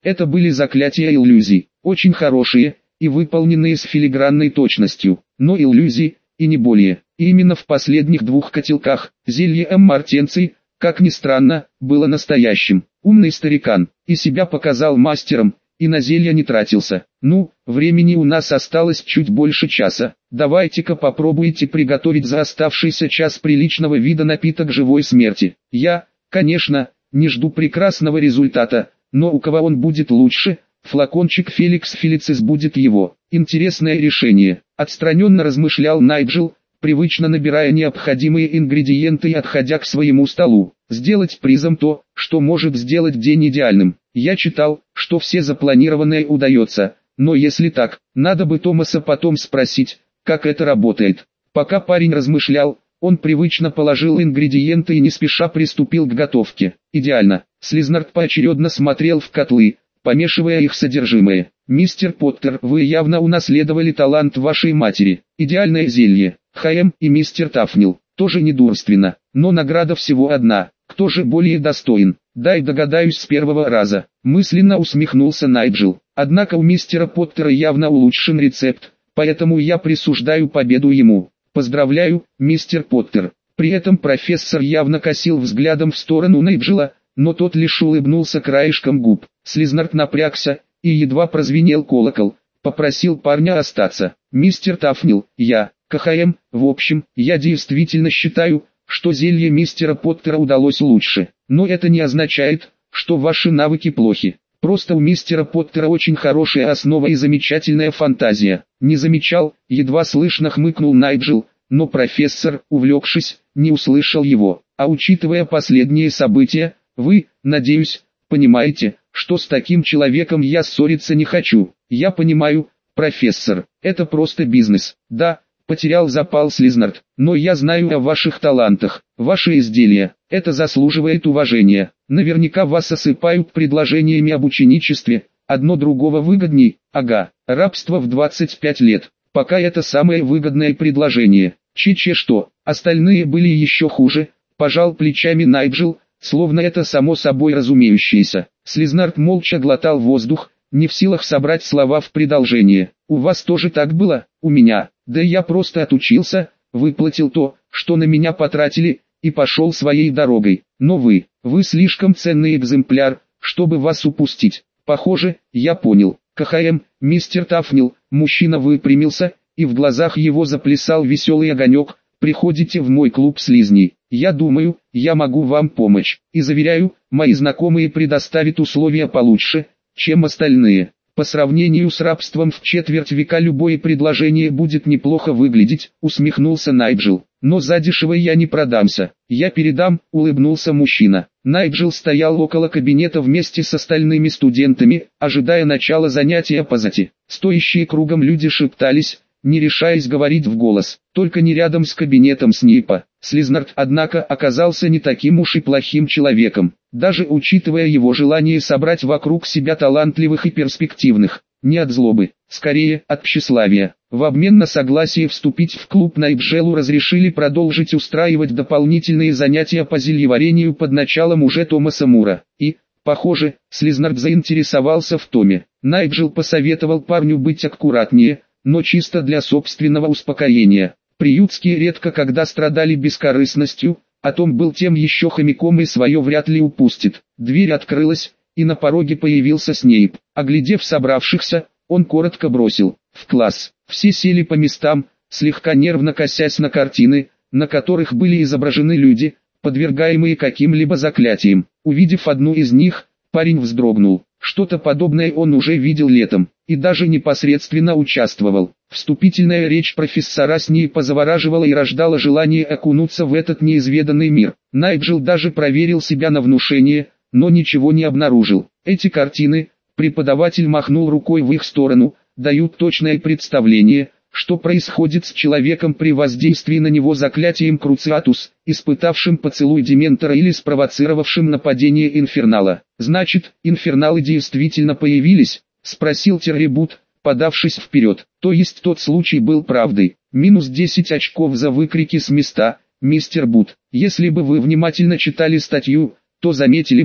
Это были заклятия иллюзий, очень хорошие, и выполненные с филигранной точностью, но иллюзии, и не более. И именно в последних двух котелках, зелье Мартенций, как ни странно, было настоящим. Умный старикан, и себя показал мастером, и на зелья не тратился. Ну, времени у нас осталось чуть больше часа. Давайте-ка попробуйте приготовить за оставшийся час приличного вида напиток живой смерти. Я, конечно, не жду прекрасного результата, но у кого он будет лучше, флакончик Феликс Фелицис будет его. Интересное решение. Отстраненно размышлял Найджел, привычно набирая необходимые ингредиенты и отходя к своему столу. Сделать призом то, что может сделать день идеальным. Я читал, что все запланированное удается, но если так, надо бы Томаса потом спросить, как это работает. Пока парень размышлял, он привычно положил ингредиенты и не спеша приступил к готовке. Идеально. Слизнард поочередно смотрел в котлы, помешивая их содержимое. «Мистер Поттер, вы явно унаследовали талант вашей матери. Идеальное зелье. Х.М. и мистер Тафнил. Тоже недурственно, но награда всего одна. Кто же более достоин? Дай догадаюсь с первого раза». Мысленно усмехнулся Найджел. Однако у мистера Поттера явно улучшен рецепт, поэтому я присуждаю победу ему. Поздравляю, мистер Поттер. При этом профессор явно косил взглядом в сторону Найджела, но тот лишь улыбнулся краешком губ. Слизнард напрягся, и едва прозвенел колокол, попросил парня остаться. «Мистер Тафнил, я, КХМ, в общем, я действительно считаю, что зелье мистера Поттера удалось лучше. Но это не означает, что ваши навыки плохи. Просто у мистера Поттера очень хорошая основа и замечательная фантазия». «Не замечал», едва слышно хмыкнул Найджел, но профессор, увлекшись, не услышал его. «А учитывая последние события, вы, надеюсь, понимаете, что с таким человеком я ссориться не хочу». «Я понимаю, профессор, это просто бизнес». «Да», потерял запал Слизнард, «но я знаю о ваших талантах, ваши изделия, это заслуживает уважения. Наверняка вас осыпают предложениями об ученичестве, одно другого выгодней, ага, рабство в 25 лет, пока это самое выгодное предложение. Че что, остальные были еще хуже», пожал плечами Найджел, словно это само собой разумеющееся. Слизнард молча глотал воздух, не в силах собрать слова в продолжение. «У вас тоже так было?» «У меня. Да я просто отучился, выплатил то, что на меня потратили, и пошел своей дорогой. Но вы слишком ценный экземпляр, чтобы вас упустить. Похоже, я понял». «КХМ, мистер Тафнил», мужчина выпрямился, и в глазах его заплясал веселый огонек. «Приходите в мой клуб слизней. Я думаю, я могу вам помочь. И заверяю, мои знакомые предоставят условия получше, чем остальные. По сравнению с рабством в четверть века любое предложение будет неплохо выглядеть», усмехнулся Найджел. «Но задешево я не продамся. Я передам», улыбнулся мужчина. Найджел стоял около кабинета вместе с остальными студентами, ожидая начала занятия по зати. Стоящие кругом люди шептались, не решаясь говорить в голос, только не рядом с кабинетом Снейпа. Слизнард, однако, оказался не таким уж и плохим человеком, даже учитывая его желание собрать вокруг себя талантливых и перспективных. Не от злобы, скорее от тщеславия. В обмен на согласие вступить в клуб Найджелу разрешили продолжить устраивать дополнительные занятия по зельеварению под началом уже Томаса Мура. И, похоже, Слизнард заинтересовался в Томе. Найджел посоветовал парню быть аккуратнее, но чисто для собственного успокоения. Приютские редко когда страдали бескорыстностью, а Том был тем еще хомяком и свое вряд ли упустит. Дверь открылась, и на пороге появился Снейп. Оглядев собравшихся, он коротко бросил: «В класс». Все сели по местам, слегка нервно косясь на картины, на которых были изображены люди, подвергаемые каким-либо заклятиям. Увидев одну из них, парень вздрогнул. Что-то подобное он уже видел летом, и даже непосредственно участвовал. Вступительная речь профессора Снейпа завораживала и рождала желание окунуться в этот неизведанный мир. Найджел даже проверил себя на внушение, но ничего не обнаружил. Эти картины, преподаватель махнул рукой в их сторону, дают точное представление, что происходит с человеком при воздействии на него заклятием Круциатус, испытавшим поцелуй Дементора или спровоцировавшим нападение Инфернала. «Значит, Инферналы действительно появились?» — спросил Террибут, подавшись вперед. «То есть тот случай был правдой. Минус 10 очков за выкрики с места, мистер Бут. Если бы вы внимательно читали статью, то заметили бы,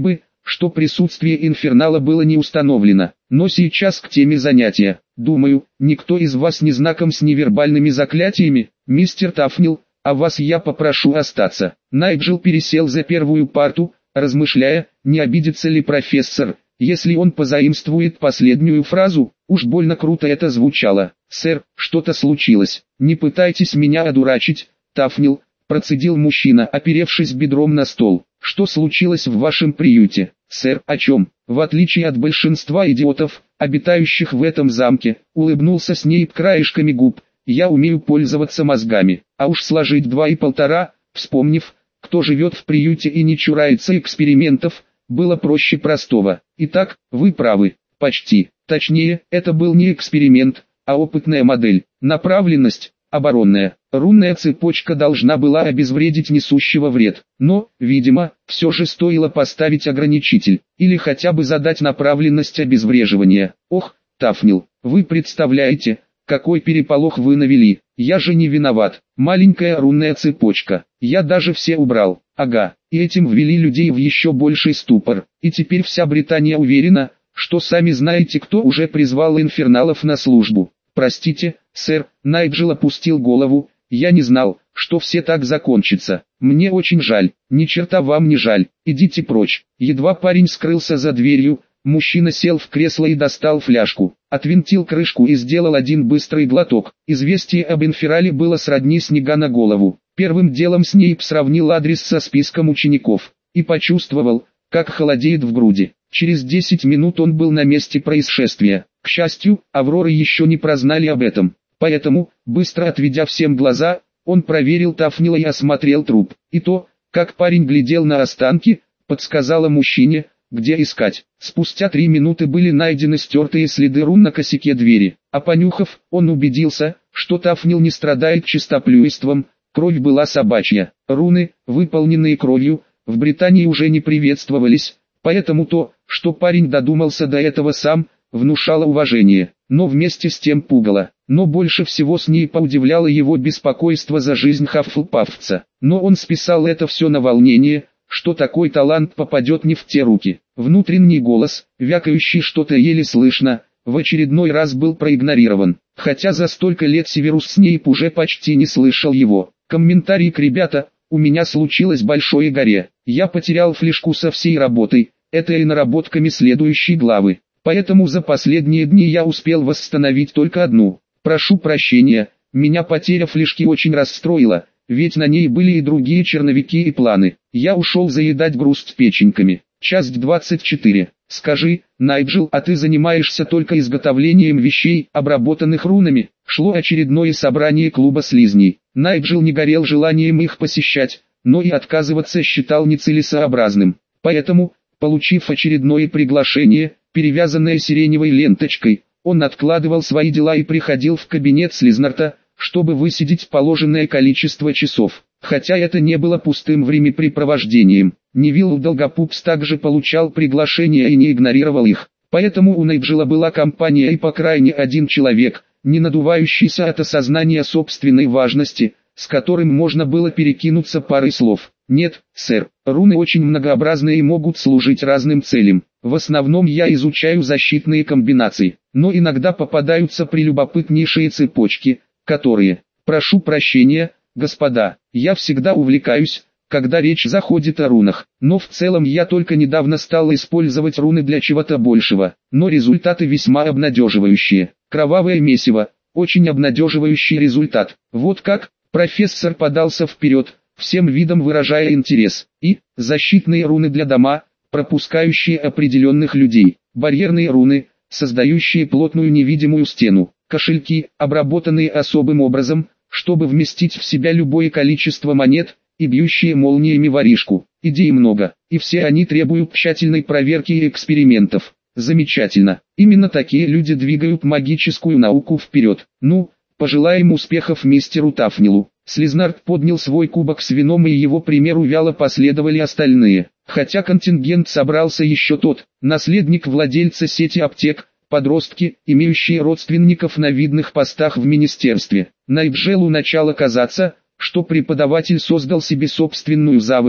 что присутствие инфернала было не установлено. Но сейчас к теме занятия. Думаю, никто из вас не знаком с невербальными заклятиями, мистер Тафнил, а вас я попрошу остаться. Найджел пересел за первую парту, размышляя, не обидится ли профессор, если он позаимствует последнюю фразу. Уж больно круто это звучало. «Сэр, что-то случилось. Не пытайтесь меня одурачить, Тафнил», процедил мужчина, оперевшись бедром на стол. «Что случилось в вашем приюте, сэр?» «О чем?» «В отличие от большинства идиотов, обитающих в этом замке», улыбнулся Снейп краешками губ, «я умею пользоваться мозгами, а уж сложить 2 и 1,5, вспомнив, кто живет в приюте и не чурается экспериментов, было проще простого. Итак, вы правы, почти. Точнее, это был не эксперимент, а опытная модель. Направленность – оборонная. Рунная цепочка должна была обезвредить несущего вред. Но, видимо, все же стоило поставить ограничитель, или хотя бы задать направленность обезвреживания. Ох, Тафнил, вы представляете, какой переполох вы навели. Я же не виноват. Маленькая рунная цепочка. Я даже все убрал. Ага, и этим ввели людей в еще больший ступор. И теперь вся Британия уверена, что сами знаете кто уже призвал инферналов на службу. Простите, сэр, Найджел опустил голову, я не знал, что все так закончится. Мне очень жаль, ни черта вам не жаль, идите прочь. Едва парень скрылся за дверью, мужчина сел в кресло и достал фляжку, отвинтил крышку и сделал один быстрый глоток. Известие об инферале было сродни снега на голову. Первым делом Снейп сравнил адрес со списком учеников и почувствовал, как холодеет в груди. Через 10 минут он был на месте происшествия. К счастью, Авроры еще не прознали об этом. Поэтому, быстро отведя всем глаза, он проверил Тафнила и осмотрел труп. И то, как парень глядел на останки, подсказало мужчине, где искать. Спустя 3 минуты были найдены стертые следы рун на косяке двери. А понюхав, он убедился, что Тафнил не страдает чистоплюйством, кровь была собачья. Руны, выполненные кровью, в Британии уже не приветствовались, поэтому то, что парень додумался до этого сам, внушало уважение, но вместе с тем пугало. Но больше всего Снейпа удивляло его беспокойство за жизнь Хаффлпаффца. Но он списал это все на волнение, что такой талант попадет не в те руки. Внутренний голос, вякающий что-то еле слышно, в очередной раз был проигнорирован. Хотя за столько лет Северус Снейп уже почти не слышал его. Комментарий к ребята, у меня случилось большое горе. Я потерял флешку со всей работой, это и наработками следующей главы. Поэтому за последние дни я успел восстановить только одну. Прошу прощения, меня потеря флешки очень расстроила, ведь на ней были и другие черновики и планы. Я ушел заедать грусть печеньками. Часть 24. Скажи, Найджел, а ты занимаешься только изготовлением вещей, обработанных рунами? Шло очередное собрание клуба слизней. Найджел не горел желанием их посещать, но и отказываться считал нецелесообразным. Поэтому, получив очередное приглашение, перевязанное сиреневой ленточкой, он откладывал свои дела и приходил в кабинет Слизнарта, чтобы высидеть положенное количество часов. Хотя это не было пустым времяпрепровождением. Невилл Долгопупс также получал приглашения и не игнорировал их. Поэтому у Найджела была компания и по крайней один человек, не надувающийся от осознания собственной важности, с которым можно было перекинуться парой слов. Нет, сэр, руны очень многообразны и могут служить разным целям. В основном я изучаю защитные комбинации, но иногда попадаются прелюбопытнейшие цепочки, которые, прошу прощения, господа, я всегда увлекаюсь, когда речь заходит о рунах, но в целом я только недавно стал использовать руны для чего-то большего, но результаты весьма обнадеживающие. Кровавое месиво, очень обнадеживающий результат. Вот как, профессор подался вперед, всем видом выражая интерес, и защитные руны для дома, пропускающие определенных людей, барьерные руны, создающие плотную невидимую стену, кошельки, обработанные особым образом, чтобы вместить в себя любое количество монет, и бьющие молниями воришку. Идей много, и все они требуют тщательной проверки и экспериментов. Замечательно, именно такие люди двигают магическую науку вперед. Ну, пожелаем успехов мистеру Тафнилу. Слизнард поднял свой кубок с вином, и его примеру вяло последовали остальные. Хотя контингент собрался еще тот, наследник владельца сети аптек, подростки, имеющие родственников на видных постах в министерстве. Найджелу начало казаться, что преподаватель создал себе собственную заводь,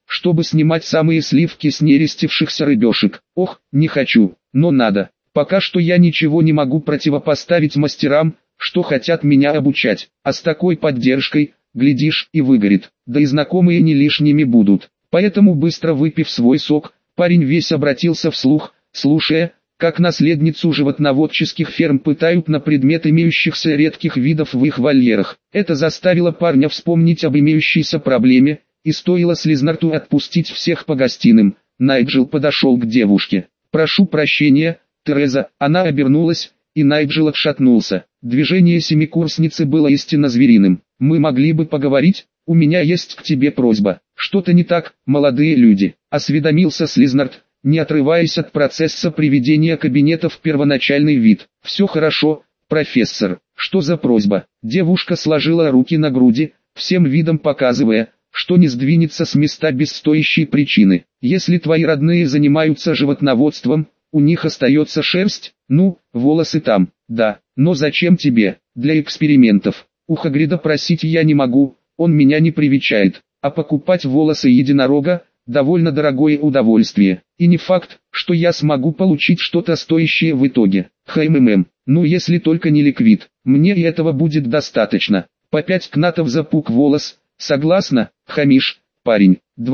чтобы снимать самые сливки с нерестившихся рыбешек. Ох, не хочу, но надо. Пока что я ничего не могу противопоставить мастерам, что хотят меня обучать, а с такой поддержкой, глядишь, и выгорит, да и знакомые не лишними будут. Поэтому, быстро выпив свой сок, парень весь обратился вслух, слушая, как наследницу животноводческих ферм пытают на предмет имеющихся редких видов в их вольерах. Это заставило парня вспомнить об имеющейся проблеме, и стоило Слизнарту отпустить всех по гостиным. Найджел подошел к девушке. «Прошу прощения, Тереза». Она обернулась, и Найджел отшатнулся. Движение семикурсницы было истинно звериным. «Мы могли бы поговорить? У меня есть к тебе просьба». «Что-то не так, молодые люди?» — осведомился Слизнарт, не отрываясь от процесса приведения кабинета в первоначальный вид. «Все хорошо, профессор. Что за просьба?» Девушка сложила руки на груди, всем видом показывая, что не сдвинется с места без стоящей причины. «Если твои родные занимаются животноводством, у них остается шерсть, ну, волосы там, да, но зачем тебе? Для экспериментов. У Хагрида просить я не могу, он меня не привечает, а покупать волосы единорога – довольно дорогое удовольствие, и не факт, что я смогу получить что-то стоящее в итоге. Ну если только не ликвид, мне и этого будет достаточно». По 5 кнатов за пук волос, согласно, хамишь, парень.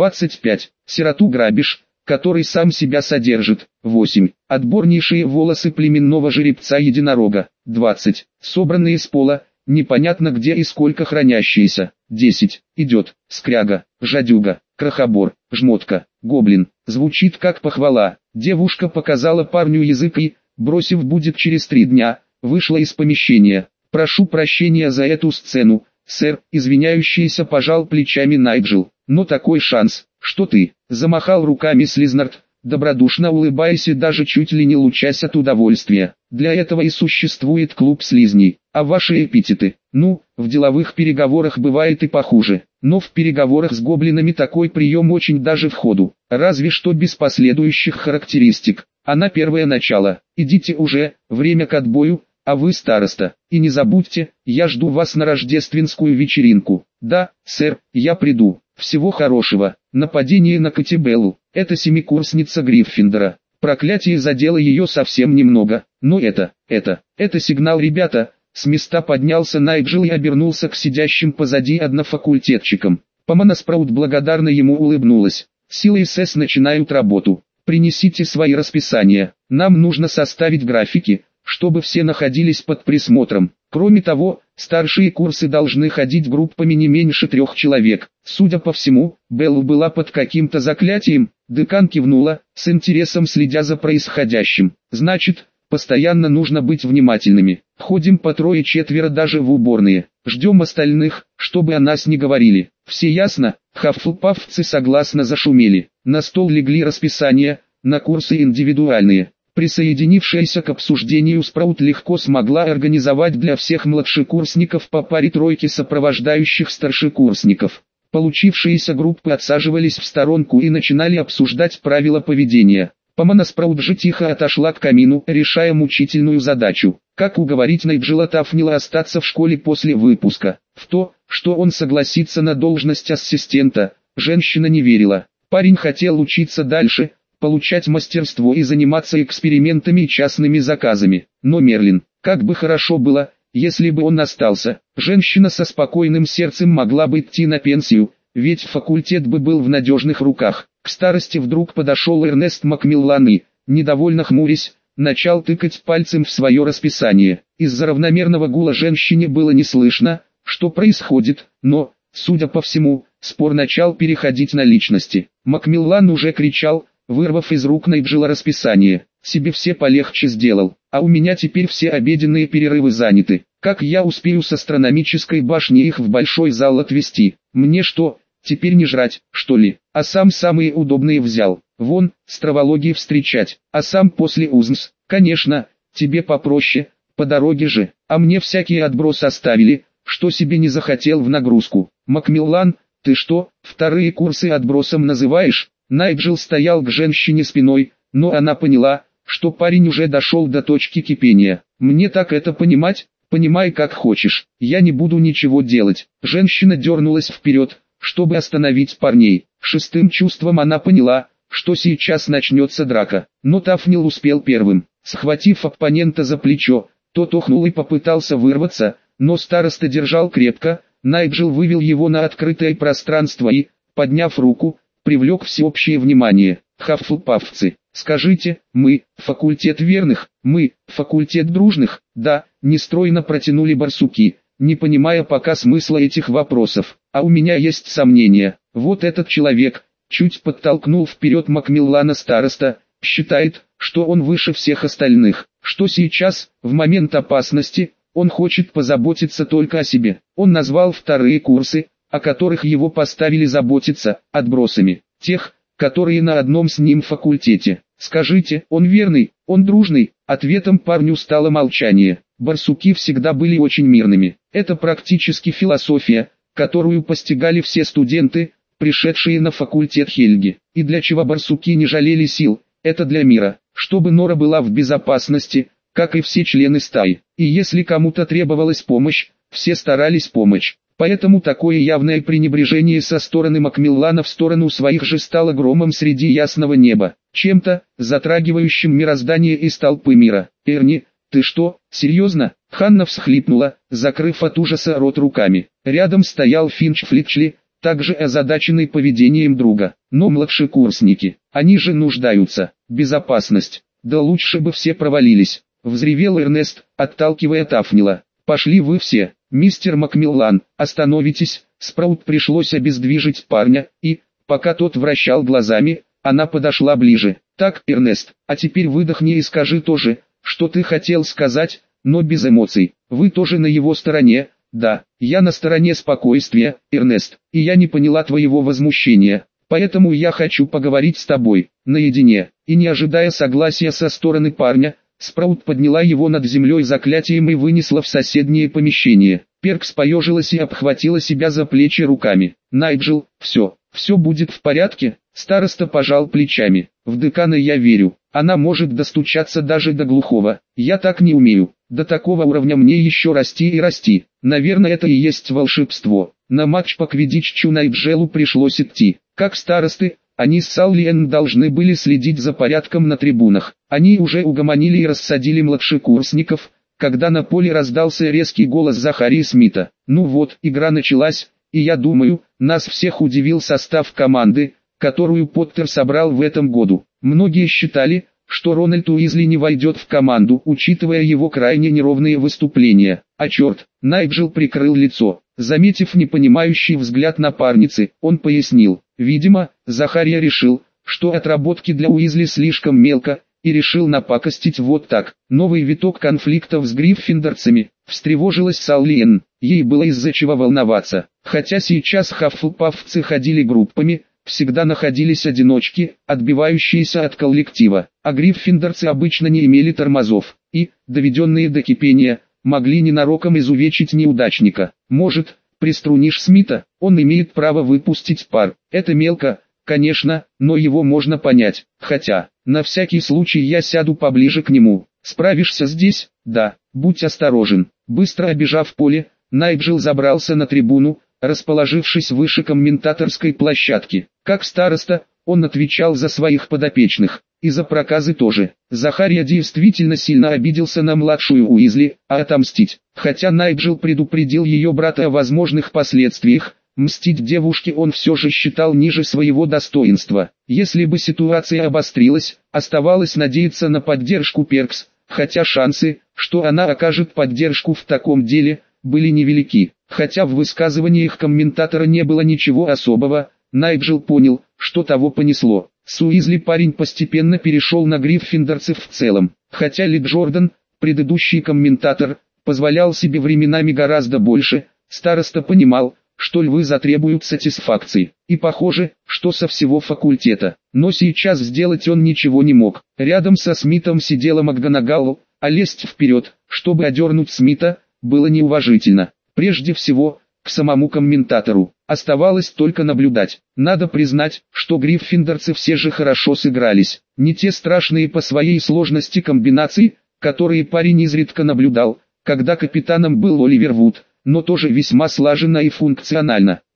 25, сироту грабишь, который сам себя содержит. 8. Отборнейшие волосы племенного жеребца-единорога. 20. Собранные с пола, непонятно где и сколько хранящиеся. 10. Идет, скряга, жадюга, крохобор, жмотка, гоблин. Звучит как похвала. Девушка показала парню язык и, бросив будет через 3 дня, вышла из помещения. «Прошу прощения за эту сцену, сэр», извиняющийся пожал плечами Найджел. «Но такой шанс, что ты», замахал руками Слизнарт, добродушно улыбаясь и даже чуть ли не лучась от удовольствия. «Для этого и существует клуб слизней. А ваши эпитеты? Ну, в деловых переговорах бывает и похуже, но в переговорах с гоблинами такой прием очень даже в ходу, разве что без последующих характеристик. А на первое начало, идите уже, время к отбою, а вы староста, и не забудьте, я жду вас на рождественскую вечеринку». «Да, сэр, я приду. Всего хорошего». Нападение на Катибеллу. Это семикурсница Гриффиндора. Проклятие задело ее совсем немного, но это сигнал, ребята. С места поднялся Найджел и обернулся к сидящим позади однофакультетчикам. Помана Спраут благодарно ему улыбнулась. «Силы СС начинают работу. Принесите свои расписания. Нам нужно составить графики, чтобы все находились под присмотром. Кроме того, старшие курсы должны ходить группами не меньше 3 человек». Судя по всему, Беллу была под каким-то заклятием. Декан кивнула, с интересом следя за происходящим. «Значит, постоянно нужно быть внимательными. Ходим по 3-4 даже в уборные. Ждем остальных, чтобы о нас не говорили. Все ясно?» Хаффлпафцы согласно зашумели. На стол легли расписания, на курсы индивидуальные. Присоединившаяся к обсуждению Спраут легко смогла организовать для всех младшекурсников по паре тройки сопровождающих старшекурсников. Получившиеся группы отсаживались в сторонку и начинали обсуждать правила поведения. Помана Спраут же тихо отошла к камину, решая мучительную задачу. Как уговорить Найджела Тафнила остаться в школе после выпуска? В то, что он согласится на должность ассистента, женщина не верила. Парень хотел учиться дальше, получать мастерство и заниматься экспериментами и частными заказами. Но Мерлин, как бы хорошо было, если бы он остался. Женщина со спокойным сердцем могла бы идти на пенсию, ведь факультет бы был в надежных руках. К старости вдруг подошел Эрнест Макмиллан и, недовольно хмурясь, начал тыкать пальцем в свое расписание. Из-за равномерного гула женщине было не слышно, что происходит, но, судя по всему, спор начал переходить на личности. Макмиллан уже кричал, вырвав из рук Найджела расписание: «Себе все полегче сделал, а у меня теперь все обеденные перерывы заняты. Как я успею с астрономической башни их в большой зал отвезти? Мне что, теперь не жрать, что ли? А сам самые удобные взял. Вон, с травологией встречать, а сам после УЗМС. Конечно, тебе попроще, по дороге же, а мне всякие отбросы оставили, что себе не захотел в нагрузку». «Макмиллан, ты что, вторые курсы отбросом называешь?» Найджел стоял к женщине спиной, но она поняла, что парень уже дошел до точки кипения. «Мне так это понимать? Понимай как хочешь, я не буду ничего делать». Женщина дернулась вперед, чтобы остановить парней. Шестым чувством она поняла, что сейчас начнется драка. Но Тафнил успел первым. Схватив оппонента за плечо, тот охнул и попытался вырваться, но староста держал крепко. Найджел вывел его на открытое пространство и, подняв руку, привлек всеобщее внимание. Хаффлпафцы, скажите, мы – факультет верных, мы – факультет дружных, да, нестройно протянули барсуки, не понимая пока смысла этих вопросов. А у меня есть сомнения. Вот этот человек, чуть подтолкнул вперед Макмиллана староста, считает, что он выше всех остальных, что сейчас, в момент опасности, он хочет позаботиться только о себе. Он назвал вторые курсы, о которых его поставили заботиться, отбросами, тех, которые на одном с ним факультете. Скажите, он верный, он дружный? Ответом парню стало молчание. Барсуки всегда были очень мирными. Это практически философия, которую постигали все студенты, пришедшие на факультет Хельги. И для чего барсуки не жалели сил, это для мира, чтобы Нора была в безопасности, как и все члены стаи. И если кому-то требовалась помощь, все старались помочь. Поэтому такое явное пренебрежение со стороны Макмиллана в сторону своих же стало громом среди ясного неба, чем-то, затрагивающим мироздание из толпы мира. «Эрни, ты что, серьезно?» Ханна всхлипнула, закрыв от ужаса рот руками. Рядом стоял Финч Флитчли, также озадаченный поведением друга. Но младшекурсники, они же нуждаются. Безопасность. Да лучше бы все провалились. Взревел Эрнест, отталкивая Тафнила. «Пошли вы все, мистер Макмиллан, остановитесь!» Спраут пришлось обездвижить парня, и, пока тот вращал глазами, она подошла ближе. «Так, Эрнест, а теперь выдохни и скажи то же, что ты хотел сказать, но без эмоций. Вы тоже на его стороне?» «Да, я на стороне спокойствия, Эрнест, и я не поняла твоего возмущения, поэтому я хочу поговорить с тобой, наедине». И не ожидая согласия со стороны парня, Спраут подняла его над землей заклятием и вынесла в соседнее помещение. Перкс поежилась и обхватила себя за плечи руками. «Найджел, все будет в порядке?» Староста пожал плечами. «В декана я верю. Она может достучаться даже до глухого. Я так не умею. До такого уровня мне еще расти и расти. Наверное, это и есть волшебство». На матч по квиддичу Найджелу пришлось идти. Как старосты, они с Саллиен должны были следить за порядком на трибунах. Они уже угомонили и рассадили младшекурсников, когда на поле раздался резкий голос Захарии Смита. «Ну вот, игра началась, и я думаю, нас всех удивил состав команды, которую Поттер собрал в этом году. Многие считали, что Рональд Уизли не войдет в команду, учитывая его крайне неровные выступления. А черт!» Найджел прикрыл лицо. Заметив непонимающий взгляд напарницы, он пояснил. Видимо, Захария решил, что отработки для Уизли слишком мелко, и решил напакостить вот так. Новый виток конфликтов с гриффиндорцами. Встревожилась Саллиен. Ей было из-за чего волноваться. Хотя сейчас хаффлпафцы ходили группами, всегда находились одиночки, отбивающиеся от коллектива. А гриффиндорцы обычно не имели тормозов, и, доведенные до кипения, могли ненароком изувечить неудачника. «Может, приструнишь Смита? Он имеет право выпустить пар. Это мелко, конечно, но его можно понять. Хотя, на всякий случай я сяду поближе к нему. Справишься здесь? Да, будь осторожен». Быстро обежав поле, Найджел забрался на трибуну, расположившись выше комментаторской площадки. Как староста, он отвечал за своих подопечных, и за проказы тоже. Захария действительно сильно обиделся на младшую Уизли, а отомстить, хотя Найджел предупредил ее брата о возможных последствиях, мстить девушке он все же считал ниже своего достоинства. Если бы ситуация обострилась, оставалось надеяться на поддержку Перкс, хотя шансы, что она окажет поддержку в таком деле, были невелики. Хотя в высказываниях комментатора не было ничего особого, Найджел понял, что того понесло. С Уизли парень постепенно перешел на гриффиндорцев в целом. Хотя Ли Джордан, предыдущий комментатор, позволял себе временами гораздо больше, староста понимал, что львы затребуют сатисфакции. И похоже, что со всего факультета. Но сейчас сделать он ничего не мог. Рядом со Смитом сидела МакГонагал, а лезть вперед, чтобы одернуть Смита, было неуважительно. Прежде всего, к самому комментатору. Оставалось только наблюдать. Надо признать, что гриффиндорцы все же хорошо сыгрались. Не те страшные по своей сложности комбинации, которые парень изредка наблюдал, когда капитаном был Оливер Вуд, но тоже весьма слаженно и функционально.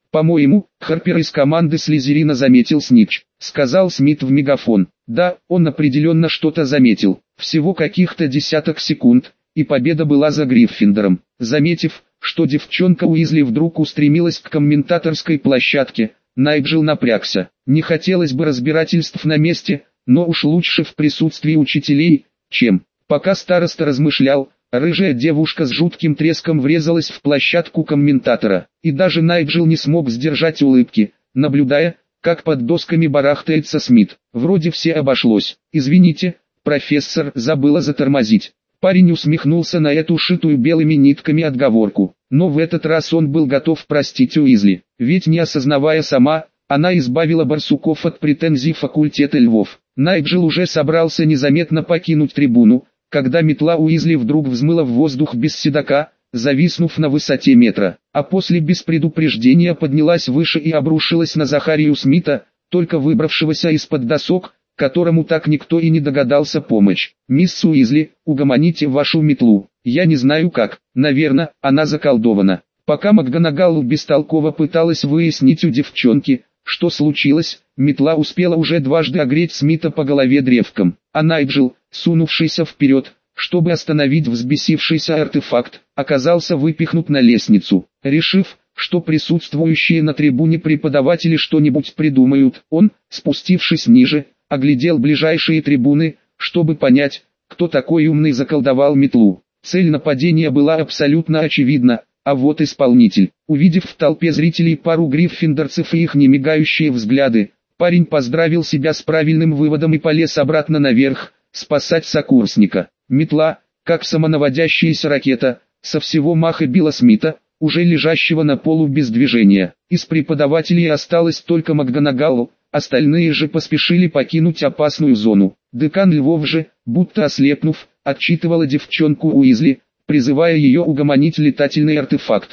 «По-моему, Харпер из команды Слизерина заметил снитч», — сказал Смит в мегафон. Да, он определенно что-то заметил. Всего каких-то десяток секунд, и победа была за Гриффиндором. Заметив, что девчонка Уизли вдруг устремилась к комментаторской площадке, Найджел напрягся. Не хотелось бы разбирательств на месте, но уж лучше в присутствии учителей, чем. Пока староста размышлял, рыжая девушка с жутким треском врезалась в площадку комментатора, и даже Найджел не смог сдержать улыбки, наблюдая, как под досками барахтается Смит. Вроде все обошлось. «Извините, профессор, забыла затормозить». Парень усмехнулся на эту шитую белыми нитками отговорку, но в этот раз он был готов простить Уизли, ведь не осознавая сама, она избавила барсуков от претензий факультета львов. Найджел уже собрался незаметно покинуть трибуну, когда метла Уизли вдруг взмыла в воздух без седока, зависнув на высоте метра, а после без предупреждения поднялась выше и обрушилась на Захарию Смита, только выбравшегося из-под досок, которому так никто и не догадался помочь. «Мисс Уизли, угомоните вашу метлу. Я не знаю как, наверное, она заколдована». Пока МакГонагал бестолково пыталась выяснить у девчонки, что случилось, метла успела уже дважды огреть Смита по голове древком, а Найджел, сунувшийся вперед, чтобы остановить взбесившийся артефакт, оказался выпихнут на лестницу. Решив, что присутствующие на трибуне преподаватели что-нибудь придумают, он, спустившись ниже, оглядел ближайшие трибуны, чтобы понять, кто такой умный заколдовал метлу. Цель нападения была абсолютно очевидна, а вот исполнитель. Увидев в толпе зрителей пару гриффиндорцев и их немигающие взгляды, парень поздравил себя с правильным выводом и полез обратно наверх, спасать сокурсника. Метла, как самонаводящаяся ракета, со всего маха била Смита, уже лежащего на полу без движения. Из преподавателей осталось только МакГонагал, остальные же поспешили покинуть опасную зону. Декан Львов же, будто ослепнув, отчитывала девчонку Уизли, призывая ее угомонить летательный артефакт.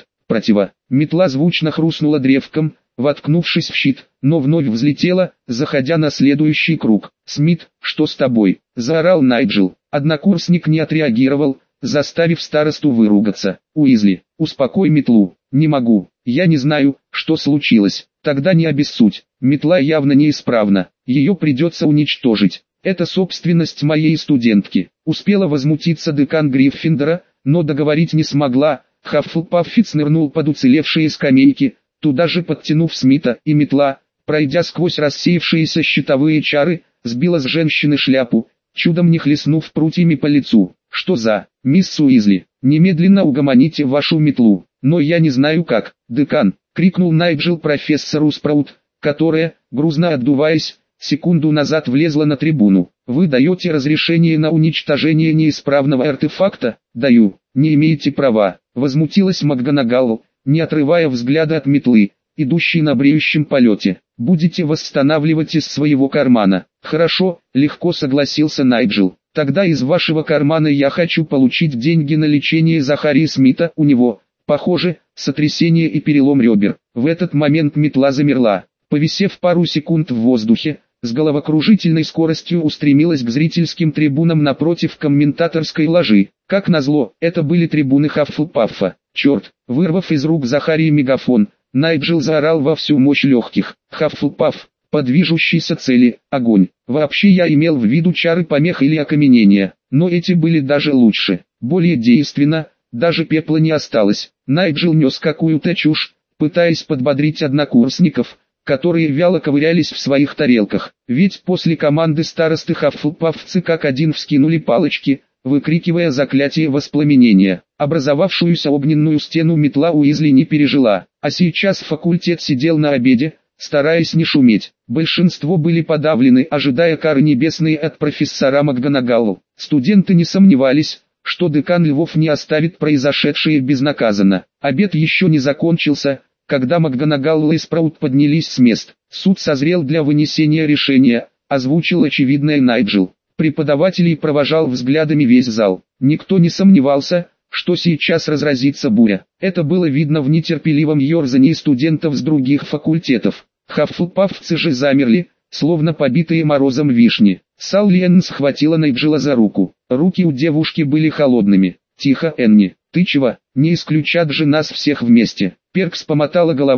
Метла звучно хрустнула древком, воткнувшись в щит, но вновь взлетела, заходя на следующий круг. «Смит, что с тобой?» – заорал Найджел. Однокурсник не отреагировал, заставив старосту выругаться. «Уизли, успокой метлу». «Не могу, я не знаю, что случилось». «Тогда не обессудь, метла явно неисправна, ее придется уничтожить. Это собственность моей студентки». Успела возмутиться декан Гриффиндора, но договорить не смогла. Хаффлпаффиц нырнул под уцелевшие скамейки, туда же подтянув Смита, и метла, пройдя сквозь рассеявшиеся щитовые чары, сбила с женщины шляпу, чудом не хлестнув прутьями по лицу. «Что за, мисс Уизли, немедленно угомоните вашу метлу». «Но я не знаю как, декан», — крикнул Найджел профессору Спраут, которая, грузно отдуваясь, секунду назад влезла на трибуну. «Вы даете разрешение на уничтожение неисправного артефакта?» «Даю, не имеете права», — возмутилась МакГонагал, не отрывая взгляда от метлы, идущей на бреющем полете. «Будете восстанавливать из своего кармана». «Хорошо», — легко согласился Найджел. «Тогда из вашего кармана я хочу получить деньги на лечение Захарии Смита. У него, похоже, сотрясение и перелом ребер». В этот момент метла замерла, повисев пару секунд в воздухе, с головокружительной скоростью устремилась к зрительским трибунам напротив комментаторской ложи. Как назло, это были трибуны Хаффлпаффа. «Черт!» Вырвав из рук Захарии мегафон, Найджел заорал во всю мощь легких. «Хаффлпафф, по движущейся цели, огонь!» Вообще я имел в виду чары помех или окаменения, но эти были даже лучше, более действенно, даже пепла не осталось. Найджел нес какую-то чушь, пытаясь подбодрить однокурсников, которые вяло ковырялись в своих тарелках. Ведь после команды старосты хаффлпаффцы как один вскинули палочки, выкрикивая заклятие воспламенения. Образовавшуюся огненную стену метла Уизли не пережила, а сейчас факультет сидел на обеде, стараясь не шуметь. Большинство были подавлены, ожидая кары небесной от профессора МакГонагал. Студенты не сомневались, что декан Львов не оставит произошедшее безнаказанно. Обед еще не закончился, когда МакГонагал и Спраут поднялись с мест. «Суд созрел для вынесения решения», — озвучил очевидное Найджел. Преподавателей провожал взглядами весь зал. Никто не сомневался, что сейчас разразится буря. Это было видно в нетерпеливом ерзании студентов с других факультетов. Хаффлпаффцы же замерли, словно побитые морозом вишни. Саллиен схватила Найджела за руку. Руки у девушки были холодными. «Тихо, Энни, ты чего? Не исключат же нас всех вместе». Перкс помотала головой,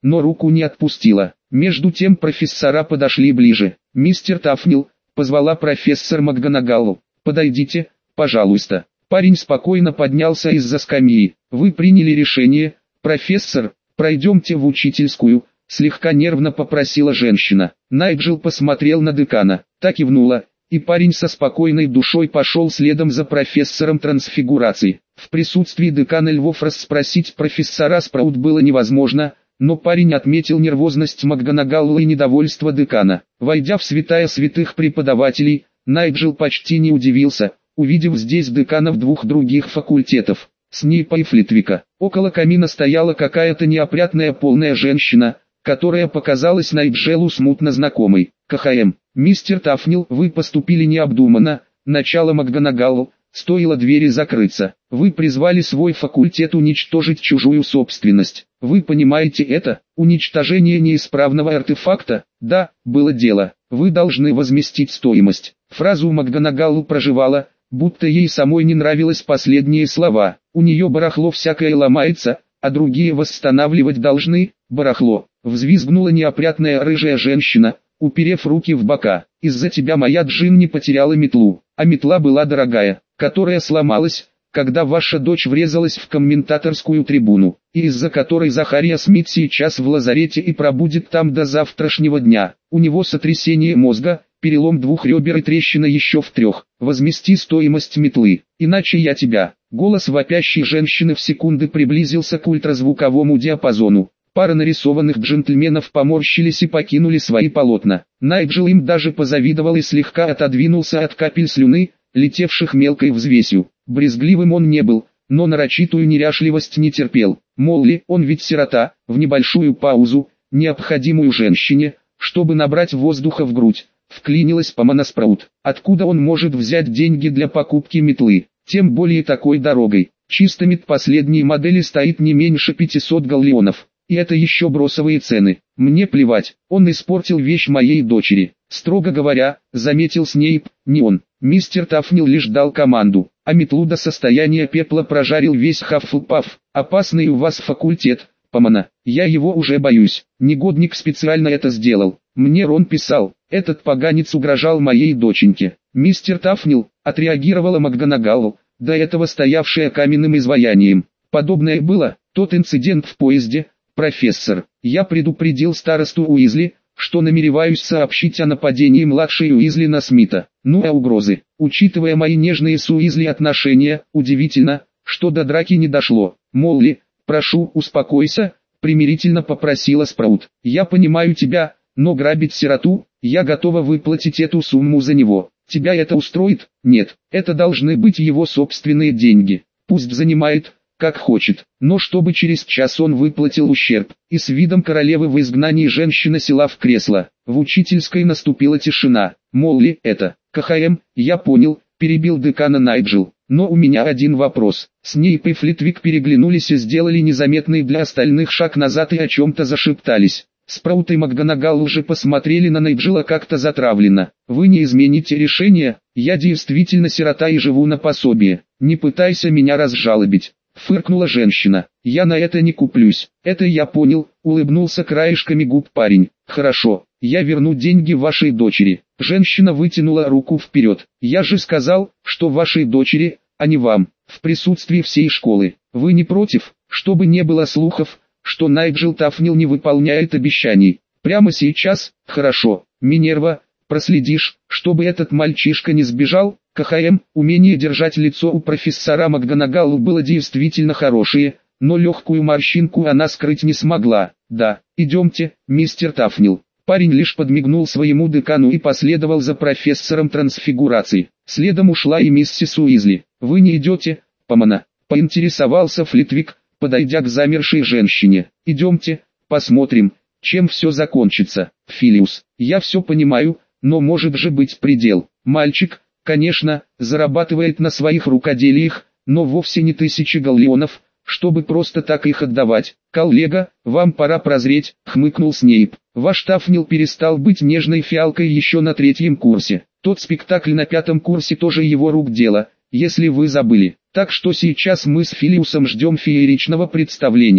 но руку не отпустила. Между тем профессора подошли ближе. «Мистер Тафнил», — позвала профессор МакГонагалл, — «подойдите, пожалуйста». Парень спокойно поднялся из-за скамьи. «Вы приняли решение, профессор, пройдемте в учительскую», — слегка нервно попросила женщина. Найджел посмотрел на декана, та кивнула, и парень со спокойной душой пошел следом за профессором трансфигурации. В присутствии декана Львов расспросить профессора Спраут было невозможно, но парень отметил нервозность МакГонагалл и недовольство декана. Войдя в святая святых преподавателей, Найджел почти не удивился, увидев здесь деканов двух других факультетов, Снейпа и Флитвика. Около камина стояла какая-то неопрятная полная женщина, которая показалась Найджелу смутно знакомой. «КХМ, мистер Тафнил, вы поступили необдуманно», — начало МакГонагалл, стоило двери закрыться. «Вы призвали свой факультет уничтожить чужую собственность. Вы понимаете это? Уничтожение неисправного артефакта? Да, было дело. Вы должны возместить стоимость». Фразу МакГонагалл проживала, будто ей самой не нравились последние слова. «У нее барахло всякое ломается, а другие восстанавливать должны, барахло», — взвизгнула неопрятная рыжая женщина, уперев руки в бока. «Из-за тебя моя Джин не потеряла метлу, а метла была дорогая, которая сломалась, когда ваша дочь врезалась в комментаторскую трибуну, и из-за которой Захария Смит сейчас в лазарете и пробудет там до завтрашнего дня. У него сотрясение мозга, перелом 2 ребер и трещина еще в 3. Возмести стоимость метлы, иначе я тебя». Голос вопящей женщины в секунды приблизился к ультразвуковому диапазону. Пара нарисованных джентльменов поморщились и покинули свои полотна. Найджел им даже позавидовал и слегка отодвинулся от капель слюны, летевших мелкой взвесью. Брезгливым он не был, но нарочитую неряшливость не терпел. Молли, он ведь сирота. В небольшую паузу, необходимую женщине, чтобы набрать воздуха в грудь, вклинилась Помана Спраут. Откуда он может взять деньги для покупки метлы, тем более такой дорогой? Чистомет последней модели стоит не меньше 500 галлеонов. И это еще бросовые цены. Мне плевать, он испортил вещь моей дочери. Строго говоря, заметил Снейп, не он. Мистер Тафнил лишь дал команду, а метлу до состояния пепла прожарил весь Хаффлпаф. Опасный у вас факультет, Помана. Я его уже боюсь. Негодник специально это сделал. Мне Рон писал, этот поганец угрожал моей доченьке. Мистер Тафнил, отреагировала МакГонагалл, до этого стоявшая каменным изваянием. Подобное было, тот инцидент в поезде. «Профессор, я предупредил старосту Уизли, что намереваюсь сообщить о нападении младшей Уизли на Смита. Ну а угрозы, учитывая мои нежные с Уизли отношения, удивительно, что до драки не дошло. Молли, прошу, успокойся», — примирительно попросила Спраут. «Я понимаю тебя, но грабить сироту, я готова выплатить эту сумму за него. Тебя это устроит? Нет, это должны быть его собственные деньги. Пусть занимает, как хочет, но чтобы через час он выплатил ущерб». И с видом королевы в изгнании женщина села в кресло. В учительской наступила тишина. «Молли, это, КХМ, я понял», — перебил декана Найджел. «Но у меня один вопрос». Снейп и Флитвик переглянулись и сделали незаметный для остальных шаг назад и о чем-то зашептались. Спраут и МакГонагалл уже посмотрели на Найджела как-то затравленно. «Вы не измените решение, я действительно сирота и живу на пособие. Не пытайся меня разжалобить», — фыркнула женщина. «Я на это не куплюсь». «Это я понял», — улыбнулся краешками губ парень. «Хорошо, я верну деньги вашей дочери». Женщина вытянула руку вперед. «Я же сказал, что вашей дочери, а не вам, в присутствии всей школы. Вы не против, чтобы не было слухов, что Найджел Тафнил не выполняет обещаний? Прямо сейчас? Хорошо. Минерва, проследишь, чтобы этот мальчишка не сбежал?» КХМ, умение держать лицо у профессора МакГонагалл было действительно хорошее, но легкую морщинку она скрыть не смогла. «Да, идемте, мистер Тафнил». Парень лишь подмигнул своему декану и последовал за профессором трансфигурации. Следом ушла и миссис Уизли. «Вы не идете, Помана?» — поинтересовался Флитвик, подойдя к замершей женщине. «Идемте, посмотрим, чем все закончится. Филиус, я все понимаю, но может же быть предел. Мальчик, конечно, зарабатывает на своих рукоделиях, но вовсе не 1000 галлеонов, чтобы просто так их отдавать. Коллега, вам пора прозреть», — хмыкнул Снейп. «Ваш Тафнил перестал быть нежной фиалкой еще на 3-м курсе. Тот спектакль на 5-м курсе тоже его рук дело, если вы забыли. Так что сейчас мы с Филиусом ждем фееричного представления.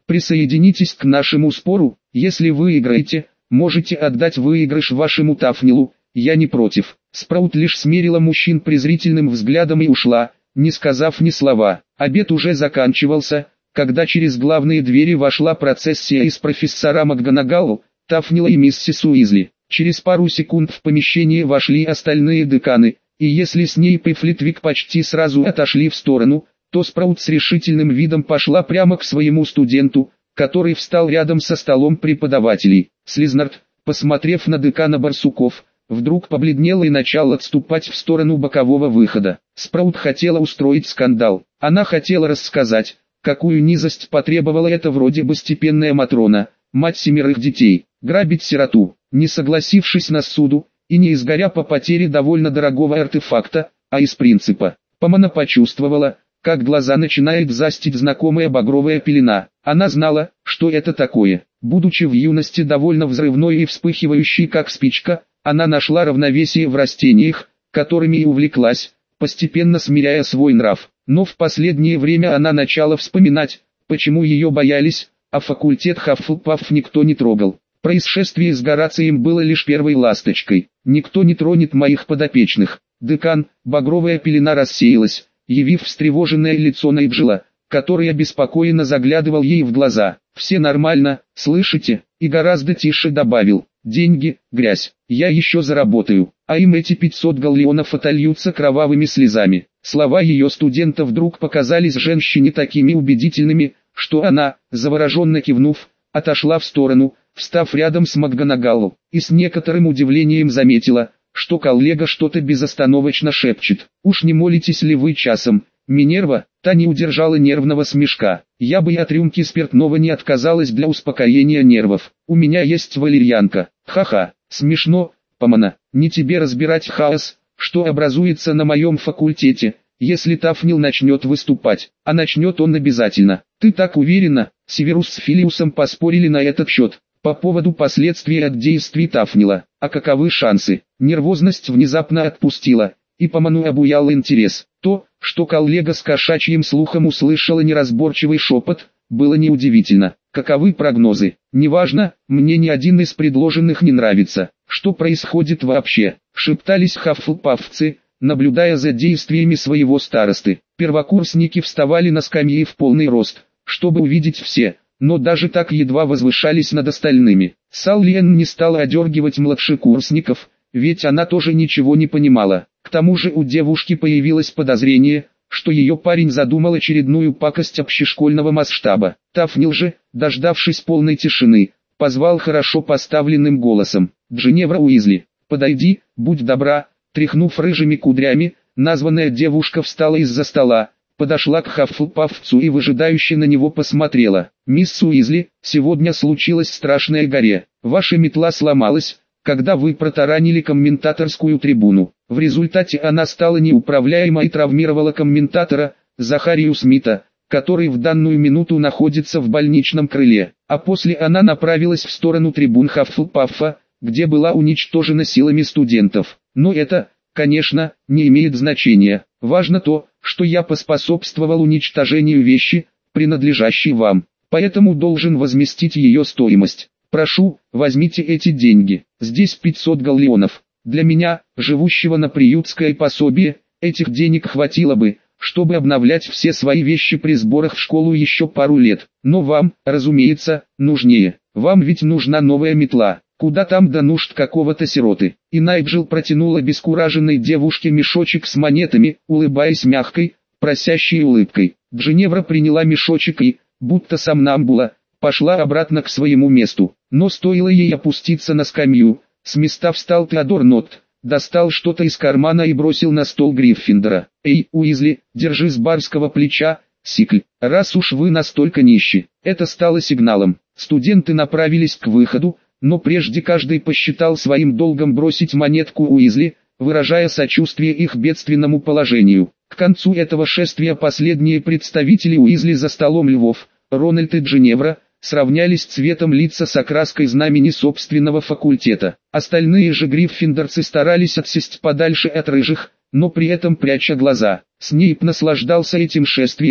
Присоединитесь к нашему спору, если выиграете, можете отдать выигрыш вашему Тафнилу, я не против. Спраут лишь смерила мужчин презрительным взглядом и ушла, не сказав ни слова. Обед уже заканчивался, когда через главные двери вошла процессия из профессора МакГонагалл, Тафнила и миссис Уизли. Через пару секунд в помещение вошли остальные деканы, и если Снейп и Флитвик почти сразу отошли в сторону, то Спраут с решительным видом пошла прямо к своему студенту, который встал рядом со столом преподавателей. Слизнард, посмотрев на декана Барсуков, вдруг побледнела и начал отступать в сторону бокового выхода. Спраут хотела устроить скандал. Она хотела рассказать, какую низость потребовала эта вроде бы степенная Матрона, мать 7 детей, грабить сироту, не согласившись на суду, и не изгоря по потере довольно дорогого артефакта, а из принципа. Помана почувствовала, как глаза начинает застить знакомая багровая пелена. Она знала, что это такое. Будучи в юности довольно взрывной и вспыхивающей как спичка, она нашла равновесие в растениях, которыми и увлеклась, постепенно смиряя свой нрав. Но в последнее время она начала вспоминать, почему ее боялись, а факультет Хаффлпафф никто не трогал. Происшествие с Горацием было лишь первой ласточкой. Никто не тронет моих подопечных. Декан, багровая пелена рассеялась, явив встревоженное лицо Найджела, который обеспокоенно заглядывал ей в глаза. «Все нормально, слышите?» И гораздо тише добавил: «Деньги, грязь, я еще заработаю, а им эти 500 галлеонов отольются кровавыми слезами». Слова ее студента вдруг показались женщине такими убедительными, что она, завороженно кивнув, отошла в сторону, встав рядом с МакГонагалл, и с некоторым удивлением заметила, что коллега что-то безостановочно шепчет. «Уж не молитесь ли вы часом, Минерва?» Та не удержала нервного смешка. «Я бы и от рюмки спиртного не отказалась для успокоения нервов. У меня есть валерьянка». «Ха-ха, смешно, Помана, не тебе разбирать хаос, что образуется на моем факультете, если Тафнил начнет выступать, а начнет он обязательно». «Ты так уверена?» Северус с Филиусом поспорили на этот счет, по поводу последствий от действий Тафнила. «А каковы шансы?» Нервозность внезапно отпустила, и Поману обуял интерес. То, что коллега с кошачьим слухом услышала неразборчивый шепот, было неудивительно. «Каковы прогнозы?» «Неважно, мне ни один из предложенных не нравится. Что происходит вообще?» Шептались хаффлпаффцы, наблюдая за действиями своего старосты. Первокурсники вставали на скамьи в полный рост, чтобы увидеть все, но даже так едва возвышались над остальными. Саллиен не стала одергивать младшекурсников, ведь она тоже ничего не понимала. К тому же у девушки появилось подозрение, что ее парень задумал очередную пакость общешкольного масштаба. Тафнил же, дождавшись полной тишины, позвал хорошо поставленным голосом: «Джиневра Уизли, подойди, будь добра». Тряхнув рыжими кудрями, названная девушка встала из-за стола, подошла к Хаффлпаффцу и выжидающе на него посмотрела. «Мисс Уизли, сегодня случилось страшное горе. Ваша метла сломалась, когда вы протаранили комментаторскую трибуну. В результате она стала неуправляема и травмировала комментатора, Захарию Смита, который в данную минуту находится в больничном крыле. А после она направилась в сторону трибун Хаффлпаффа, где была уничтожена силами студентов. Но это, конечно, не имеет значения. Важно то, что я поспособствовал уничтожению вещи, принадлежащей вам. Поэтому должен возместить ее стоимость. Прошу, возьмите эти деньги. Здесь 500 галлеонов. Для меня, живущего на приютское пособие, этих денег хватило бы, чтобы обновлять все свои вещи при сборах в школу еще пару лет. Но вам, разумеется, нужнее. Вам ведь нужна новая метла. Куда там до нужд какого-то сироты?» И Найджел протянул обескураженной девушке мешочек с монетами, улыбаясь мягкой, просящей улыбкой. Джиневра приняла мешочек и, будто сомнамбула, пошла обратно к своему месту. Но стоило ей опуститься на скамью, с места встал Теодор Нотт, достал что-то из кармана и бросил на стол Гриффиндора. «Эй, Уизли, держи с барского плеча, Сикль, раз уж вы настолько нищи». Это стало сигналом. Студенты направились к выходу, но прежде каждый посчитал своим долгом бросить монетку Уизли, выражая сочувствие их бедственному положению. К концу этого шествия последние представители Уизли за столом львов, Рональд и Джиневра, сравнялись цветом лица с окраской знамени собственного факультета. Остальные же гриффиндорцы старались отсесть подальше от рыжих, но при этом пряча глаза. Снейп наслаждался этим шествием,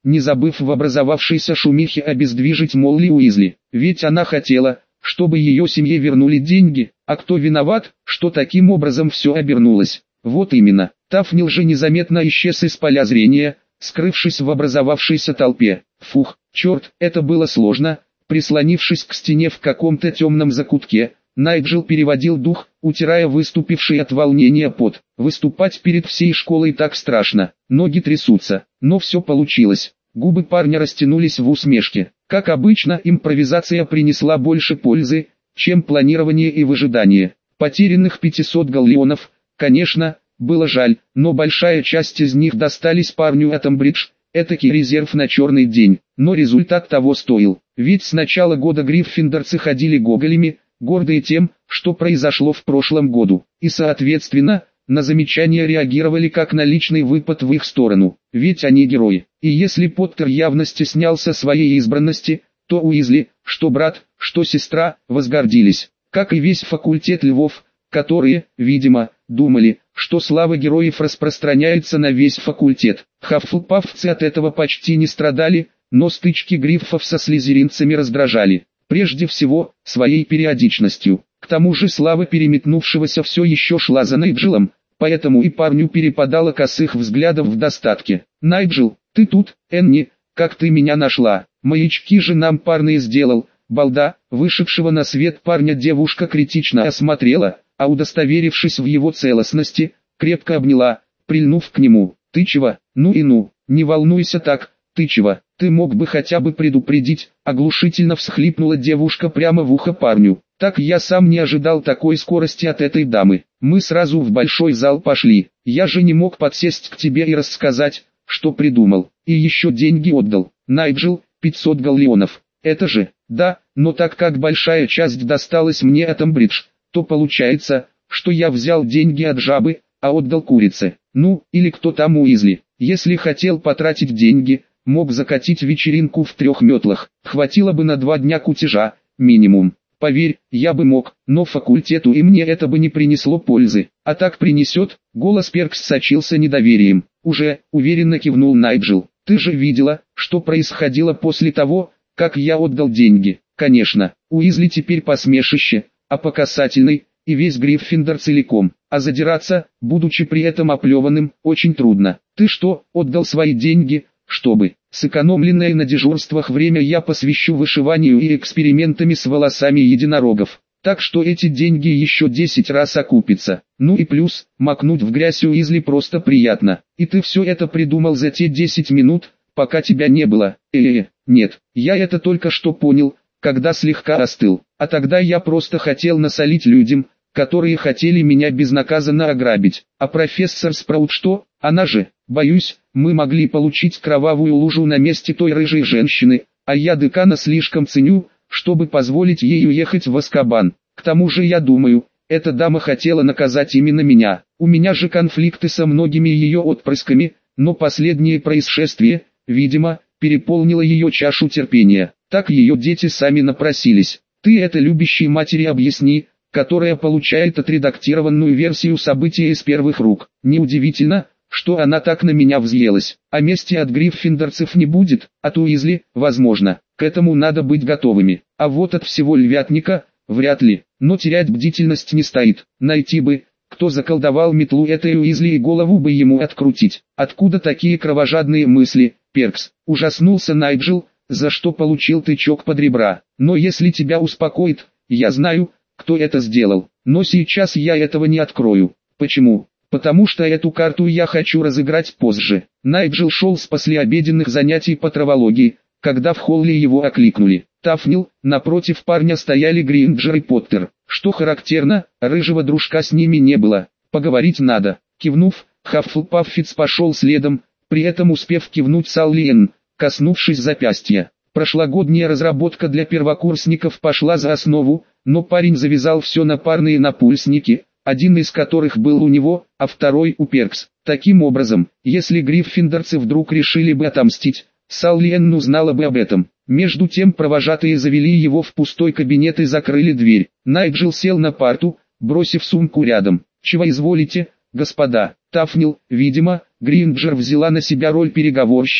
не забыв в образовавшейся шумихе обездвижить Молли Уизли. Ведь она хотела, чтобы ее семье вернули деньги, а кто виноват, что таким образом все обернулось? Вот именно, Тафнил же незаметно исчез из поля зрения, скрывшись в образовавшейся толпе. Фух, черт, это было сложно. Прислонившись к стене в каком-то темном закутке, Найджел переводил дух, утирая выступивший от волнения пот. Выступать перед всей школой так страшно, ноги трясутся, но все получилось. Губы парня растянулись в усмешке. Как обычно, импровизация принесла больше пользы, чем планирование и выжидание. Потерянных 500 галлеонов, конечно, было жаль, но большая часть из них достались парню Атомбридж, этакий резерв на черный день. Но результат того стоил, ведь с начала года гриффиндорцы ходили гоголями, гордые тем, что произошло в прошлом году, и соответственно, на замечания реагировали как на личный выпад в их сторону, ведь они герои. И если Поттер явно стеснялся своей избранности, то Уизли, что брат, что сестра, возгордились, как и весь факультет львов, которые, видимо, думали, что слава героев распространяется на весь факультет. Хаффлпаффцы от этого почти не страдали, но стычки гриффов со слизеринцами раздражали. Прежде всего, своей периодичностью. К тому же слава переметнувшегося все еще шла за Найджелом, поэтому и парню перепадало косых взглядов в достатке. «Найджел, ты тут, Энни, как ты меня нашла? Маячки же нам парные сделал». Балда, вышедшего на свет парня девушка критично осмотрела, а удостоверившись в его целостности, крепко обняла, прильнув к нему. «Ты чего? Ну и ну, не волнуйся так, ты чего? Ты мог бы хотя бы предупредить», оглушительно всхлипнула девушка прямо в ухо парню. «Так я сам не ожидал такой скорости от этой дамы. Мы сразу в большой зал пошли. Я же не мог подсесть к тебе и рассказать, что придумал. И еще деньги отдал. Найджел, 500 галлеонов. Это же, да, но так как большая часть досталась мне от Амбридж, то получается, что я взял деньги от жабы, а отдал курице. Ну, или кто там Уизли. Если хотел потратить деньги, мог закатить вечеринку в 3 метлах. Хватило бы на 2 дня кутежа, минимум. Поверь, я бы мог, но факультету и мне это бы не принесло пользы. А так принесет?» Голос Перкс сочился недоверием. «Уже», уверенно кивнул Найджел. «Ты же видела, что происходило после того, как я отдал деньги?» «Конечно, Уизли теперь посмешище, а по касательной, и весь Гриффиндор целиком. А задираться, будучи при этом оплеванным, очень трудно. Ты что, отдал свои деньги, чтобы...» «Сэкономленное на дежурствах время я посвящу вышиванию и экспериментами с волосами единорогов. Так что эти деньги еще 10 раз окупятся. Ну и плюс, макнуть в грязь Уизли просто приятно. И ты все это придумал за те 10 минут, пока тебя не было». Нет, я это только что понял, когда слегка остыл. А тогда я просто хотел насолить людям, которые хотели меня безнаказанно ограбить. А профессор Спраут что? Она же, боюсь, мы могли получить кровавую лужу на месте той рыжей женщины, а я декана слишком ценю, чтобы позволить ей уехать в Азкабан. К тому же я думаю, эта дама хотела наказать именно меня. У меня же конфликты со многими ее отпрысками, но последнее происшествие, видимо, переполнило ее чашу терпения. Так ее дети сами напросились. Ты это любящей матери объясни, которая получает отредактированную версию событий из первых рук. Неудивительно, что она так на меня взъелась. А мести от гриффиндорцев не будет, от Уизли, возможно. К этому надо быть готовыми. А вот от всего львятника, вряд ли. Но терять бдительность не стоит. Найти бы, кто заколдовал метлу этой Уизли и голову бы ему открутить. Откуда такие кровожадные мысли, Перкс? Ужаснулся Найджел, за что получил тычок под ребра. Но если тебя успокоит, я знаю, кто это сделал. Но сейчас я этого не открою. Почему? Потому что эту карту я хочу разыграть позже. Найджел шел с послеобеденных занятий по травологии, когда в холле его окликнули. Тафнил, напротив парня стояли Гринджер и Поттер. Что характерно, рыжего дружка с ними не было. Поговорить надо. Кивнув, Хаффлпаффиц пошел следом, при этом успев кивнуть Саллиен, коснувшись запястья. Прошлогодняя разработка для первокурсников пошла за основу, но парень завязал все на парные напульсники, один из которых был у него, а второй у Перкс. Таким образом, если гриффиндорцы вдруг решили бы отомстить, Саллиен узнала бы об этом. Между тем провожатые завели его в пустой кабинет и закрыли дверь. Найджел сел на парту, бросив сумку рядом. «Чего изволите, господа?» Тафнил, видимо, Гринджер взяла на себя роль переговорщика,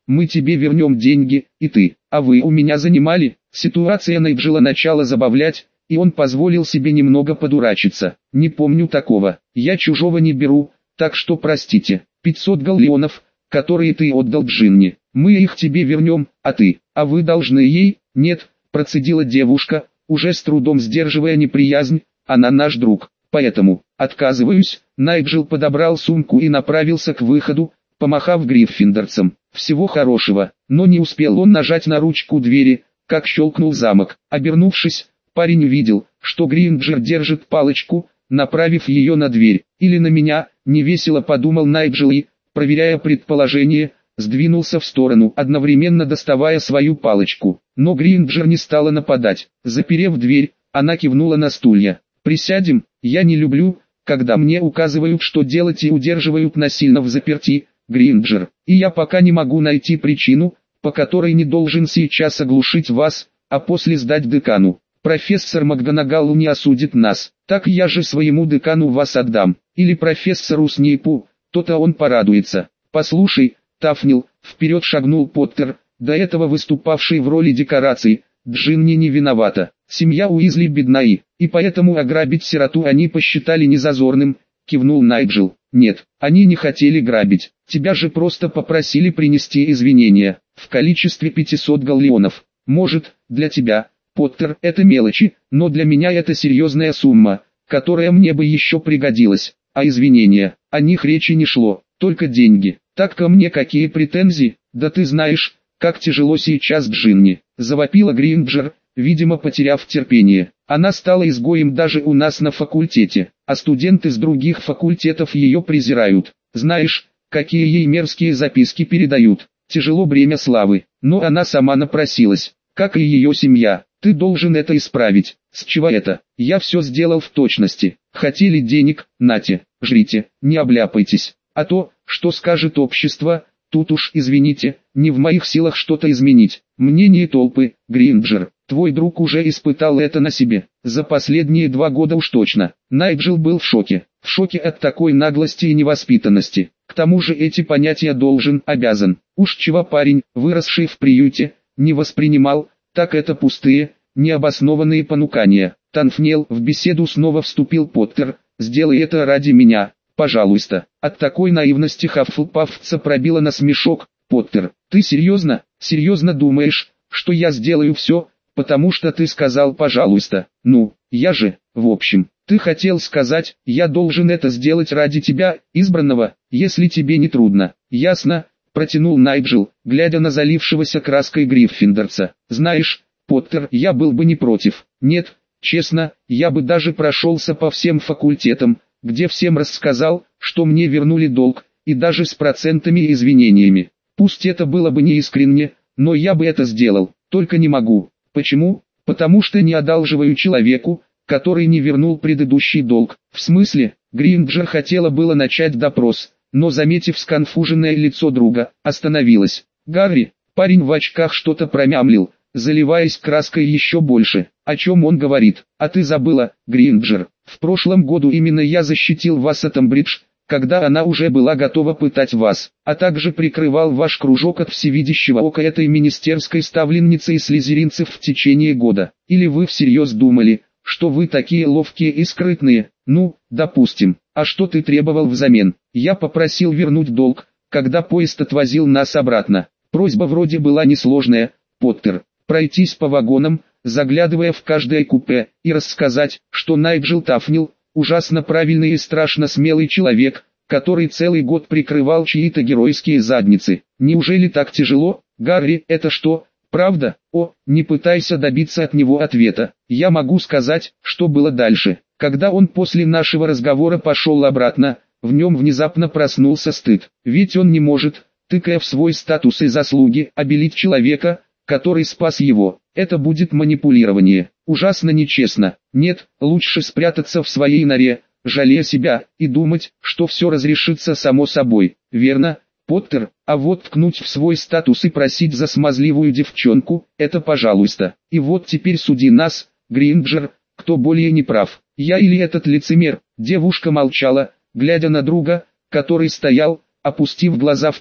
мы тебе вернем деньги, и ты, а вы у меня занимали. Ситуация Найджела начала забавлять, и он позволил себе немного подурачиться. Не помню такого, я чужого не беру, так что простите. 500 галлеонов, которые ты отдал Джинни, мы их тебе вернем, а вы должны ей, нет, процедила девушка, уже с трудом сдерживая неприязнь, она наш друг, поэтому, отказываюсь. Найджел подобрал сумку и направился к выходу, помахав гриффиндорцам. Всего хорошего, но не успел он нажать на ручку двери, как щелкнул замок. Обернувшись, парень увидел, что Гринджер держит палочку, направив ее на дверь, или на меня, невесело подумал Найджел и, проверяя предположение, сдвинулся в сторону, одновременно доставая свою палочку. Но Гринджер не стала нападать. Заперев дверь, она кивнула на стулья. «Присядем, я не люблю, когда мне указывают, что делать, и удерживают насильно в заперти, Гринджер, и я пока не могу найти причину, по которой не должен сейчас оглушить вас, а после сдать декану. Профессор МакГонагалл не осудит нас, так я же своему декану вас отдам, или профессору Снейпу, то-то он порадуется. Послушай, Тафнил, вперед шагнул Поттер, до этого выступавший в роли декорации, Джинни не виновата. Семья Уизли бедна и поэтому ограбить сироту они посчитали незазорным, кивнул Найджел. Нет, они не хотели грабить, тебя же просто попросили принести извинения, в количестве 500 галлеонов. Может, для тебя, Поттер, это мелочи, но для меня это серьезная сумма, которая мне бы еще пригодилась, а извинения, о них речи не шло, только деньги. Так ко мне какие претензии? Да ты знаешь, как тяжело сейчас Джинни, завопила Гринджер, видимо потеряв терпение. Она стала изгоем даже у нас на факультете, а студенты с других факультетов ее презирают. Знаешь, какие ей мерзкие записки передают. Тяжело бремя славы, но она сама напросилась, как и ее семья. Ты должен это исправить. С чего это? Я все сделал в точности. Хотели денег, нате, жрите, не обляпайтесь. А то, что скажет общество, тут уж извините, не в моих силах что-то изменить. Мнение толпы, Гринджер, твой друг уже испытал это на себе. За последние 2 года уж точно. Найджел был в шоке от такой наглости и невоспитанности. К тому же эти понятия должен, обязан. Уж чего парень, выросший в приюте, не воспринимал, так это пустые, необоснованные понукания. Танфнел, в беседу снова вступил Поттер, сделай это ради меня. Пожалуйста. От такой наивности Хаффлпафца пробило на смешок. Поттер, ты серьезно думаешь, что я сделаю все, потому что ты сказал пожалуйста? Ну, я же, в общем, ты хотел сказать, я должен это сделать ради тебя, избранного, если тебе не трудно. Ясно, протянул Найджел, глядя на залившегося краской Гриффиндорца. Знаешь, Поттер, я был бы не против. Нет, честно, я бы даже прошелся по всем факультетам, где всем рассказал, что мне вернули долг, и даже с процентами и извинениями. Пусть это было бы неискренне, но я бы это сделал, только не могу. Почему? Потому что не одалживаю человеку, который не вернул предыдущий долг. В смысле? Гринджер хотела было начать допрос, но заметив сконфуженное лицо друга, остановилась. Гарри, парень в очках что-то промямлил, заливаясь краской еще больше. О чем он говорит? А ты забыла, Гринджер? В прошлом году именно я защитил вас от Амбридж, когда она уже была готова пытать вас, а также прикрывал ваш кружок от всевидящего ока этой министерской ставленницы и слизеринцев в течение года. Или вы всерьез думали, что вы такие ловкие и скрытные? Ну, допустим. А что ты требовал взамен? Я попросил вернуть долг, когда поезд отвозил нас обратно. Просьба вроде была несложная, Поттер. Пройтись по вагонам, заглядывая в каждое купе, и рассказать, что Найджел Тафнил, ужасно правильный и страшно смелый человек, который целый год прикрывал чьи-то геройские задницы. Неужели так тяжело, Гарри, это что, правда? О, не пытайся добиться от него ответа. Я могу сказать, что было дальше. Когда он после нашего разговора пошел обратно, в нем внезапно проснулся стыд. Ведь он не может, тыкая в свой статус и заслуги, обелить человека, который спас его. Это будет манипулирование. Ужасно нечестно. Нет, лучше спрятаться в своей норе, жалея себя, и думать, что все разрешится само собой. Верно, Поттер? А вот ткнуть в свой статус и просить за смазливую девчонку, это пожалуйста. И вот теперь суди нас, Гринджер, кто более неправ, я или этот лицемер? Девушка молчала, глядя на друга, который стоял, опустив глаза в пол,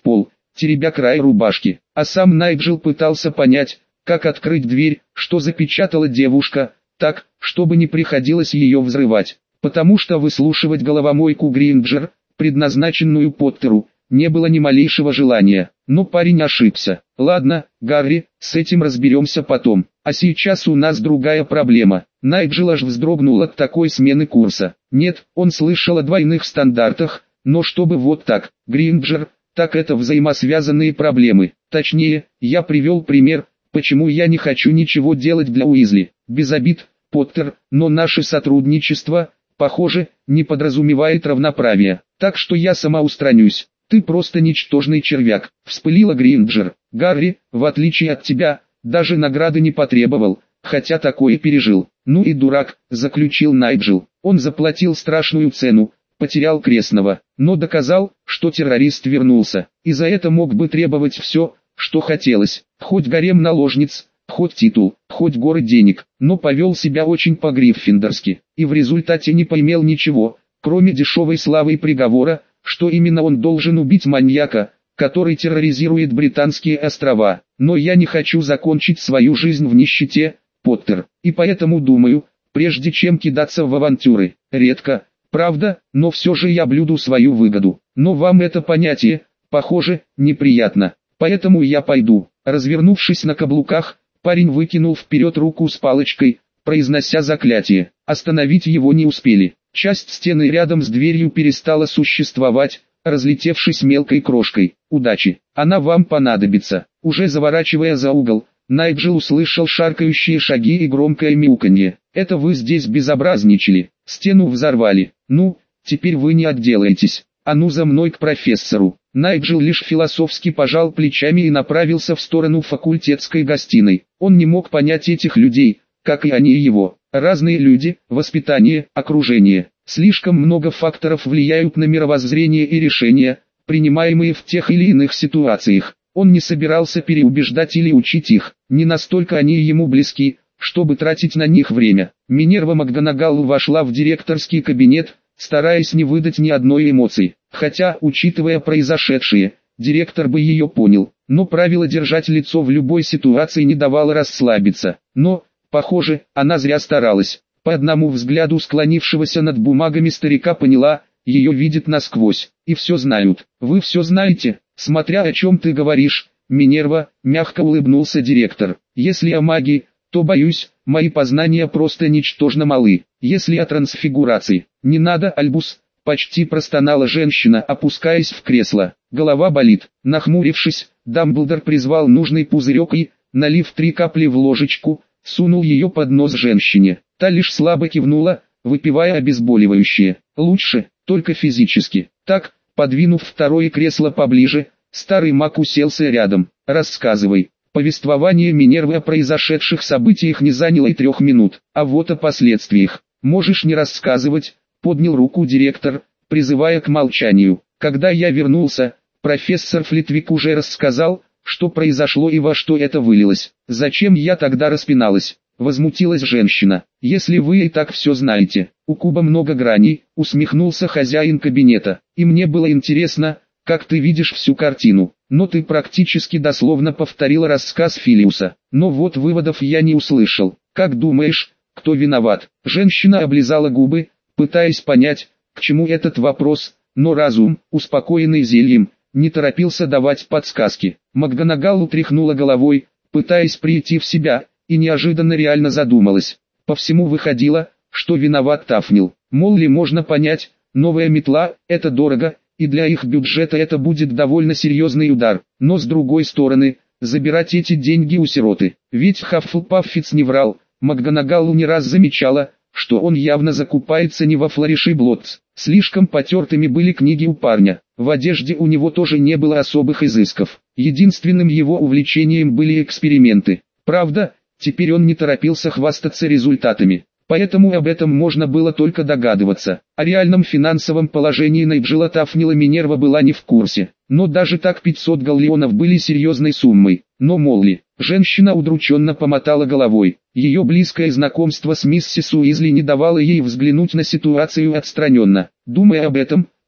теребя край рубашки. А сам Найджел пытался понять, как открыть дверь, что запечатала девушка, так, чтобы не приходилось ее взрывать. Потому что выслушивать головомойку Гринджер, предназначенную Поттеру, не было ни малейшего желания. Но парень ошибся. Ладно, Гарри, с этим разберемся потом. А сейчас у нас другая проблема. Найджел аж вздрогнул от такой смены курса. Нет, он слышал о двойных стандартах, но чтобы вот так, Гринджер, так это взаимосвязанные проблемы. Точнее, я привел пример, почему я не хочу ничего делать для Уизли. Без обид, Поттер, но наше сотрудничество, похоже, не подразумевает равноправия. Так что я сама устранюсь. Ты просто ничтожный червяк, вспылила Гринджер. Гарри, в отличие от тебя, даже награды не потребовал, хотя такое пережил. Ну и дурак, заключил Найджел. Он заплатил страшную цену, потерял крестного, но доказал, что террорист вернулся. И за это мог бы требовать все, что хотелось, хоть гарем наложниц, хоть титул, хоть горы денег, но повел себя очень по-гриффиндорски, и в результате не поимел ничего, кроме дешевой славы и приговора, что именно он должен убить маньяка, который терроризирует Британские острова. Но я не хочу закончить свою жизнь в нищете, Поттер, и поэтому думаю, прежде чем кидаться в авантюры, редко, правда, но все же я блюду свою выгоду. Но вам это понятие, похоже, неприятно, поэтому я пойду. Развернувшись на каблуках, парень выкинул вперед руку с палочкой, произнося заклятие. Остановить его не успели. Часть стены рядом с дверью перестала существовать, разлетевшись мелкой крошкой. Удачи, она вам понадобится. Уже заворачивая за угол, Найджел услышал шаркающие шаги и громкое мяуканье. Это вы здесь безобразничали, стену взорвали. Ну, теперь вы не отделаетесь. А ну за мной к профессору. Найджел лишь философски пожал плечами и направился в сторону факультетской гостиной. Он не мог понять этих людей, как и они его. Разные люди, воспитание, окружение. Слишком много факторов влияют на мировоззрение и решения, принимаемые в тех или иных ситуациях. Он не собирался переубеждать или учить их, не настолько они ему близки, чтобы тратить на них время. Минерва МакГонагалл вошла в директорский кабинет, стараясь не выдать ни одной эмоции. Хотя, учитывая произошедшее, директор бы ее понял, но правило держать лицо в любой ситуации не давало расслабиться. Но, похоже, она зря старалась. По одному взгляду склонившегося над бумагами старика поняла, ее видят насквозь, и все знают. Вы все знаете, смотря о чем ты говоришь, Минерва, мягко улыбнулся директор. Если о магии, то боюсь, мои познания просто ничтожно малы. Если о трансфигурации, не надо, Альбус, почти простонала женщина, опускаясь в кресло. Голова болит. Нахмурившись, Дамблдор призвал нужный пузырек и, налив 3 капли в ложечку, сунул ее под нос женщине. Та лишь слабо кивнула, выпивая обезболивающее. Лучше, только физически. Так, подвинув второе кресло поближе, старый маг уселся рядом. Рассказывай. Повествование Минервы о произошедших событиях не заняло и 3 минут, а вот о последствиях. Можешь не рассказывать, поднял руку директор, призывая к молчанию. Когда я вернулся, профессор Флитвик уже рассказал, что произошло и во что это вылилось. Зачем я тогда распиналась? Возмутилась женщина. Если вы и так все знаете, у куба много граней, усмехнулся хозяин кабинета. И мне было интересно, как ты видишь всю картину. Но ты практически дословно повторила рассказ Филиуса. Но вот выводов я не услышал. Как думаешь, кто виноват? Женщина облизала губы, пытаясь понять, к чему этот вопрос, но разум, успокоенный зельем, не торопился давать подсказки. МакГонагалл утряхнула головой, пытаясь прийти в себя, и неожиданно реально задумалась. По всему выходило, что виноват Тафнил. Молли можно понять, новая метла – это дорого, и для их бюджета это будет довольно серьезный удар. Но с другой стороны, забирать эти деньги у сироты. Ведь Хаффлпаффиц не врал, МакГонагалл не раз замечала, что он явно закупается не во Флориши Блотс. Слишком потертыми были книги у парня. В одежде у него тоже не было особых изысков. Единственным его увлечением были эксперименты. Правда, теперь он не торопился хвастаться результатами. Поэтому об этом можно было только догадываться. О реальном финансовом положении Найджела Тафнила Минерва была не в курсе. Но даже так 500 галлеонов были серьезной суммой. Но Молли, женщина удрученно помотала головой. Ее близкое знакомство с миссис Уизли не давало ей взглянуть на ситуацию отстраненно. Думая об этом,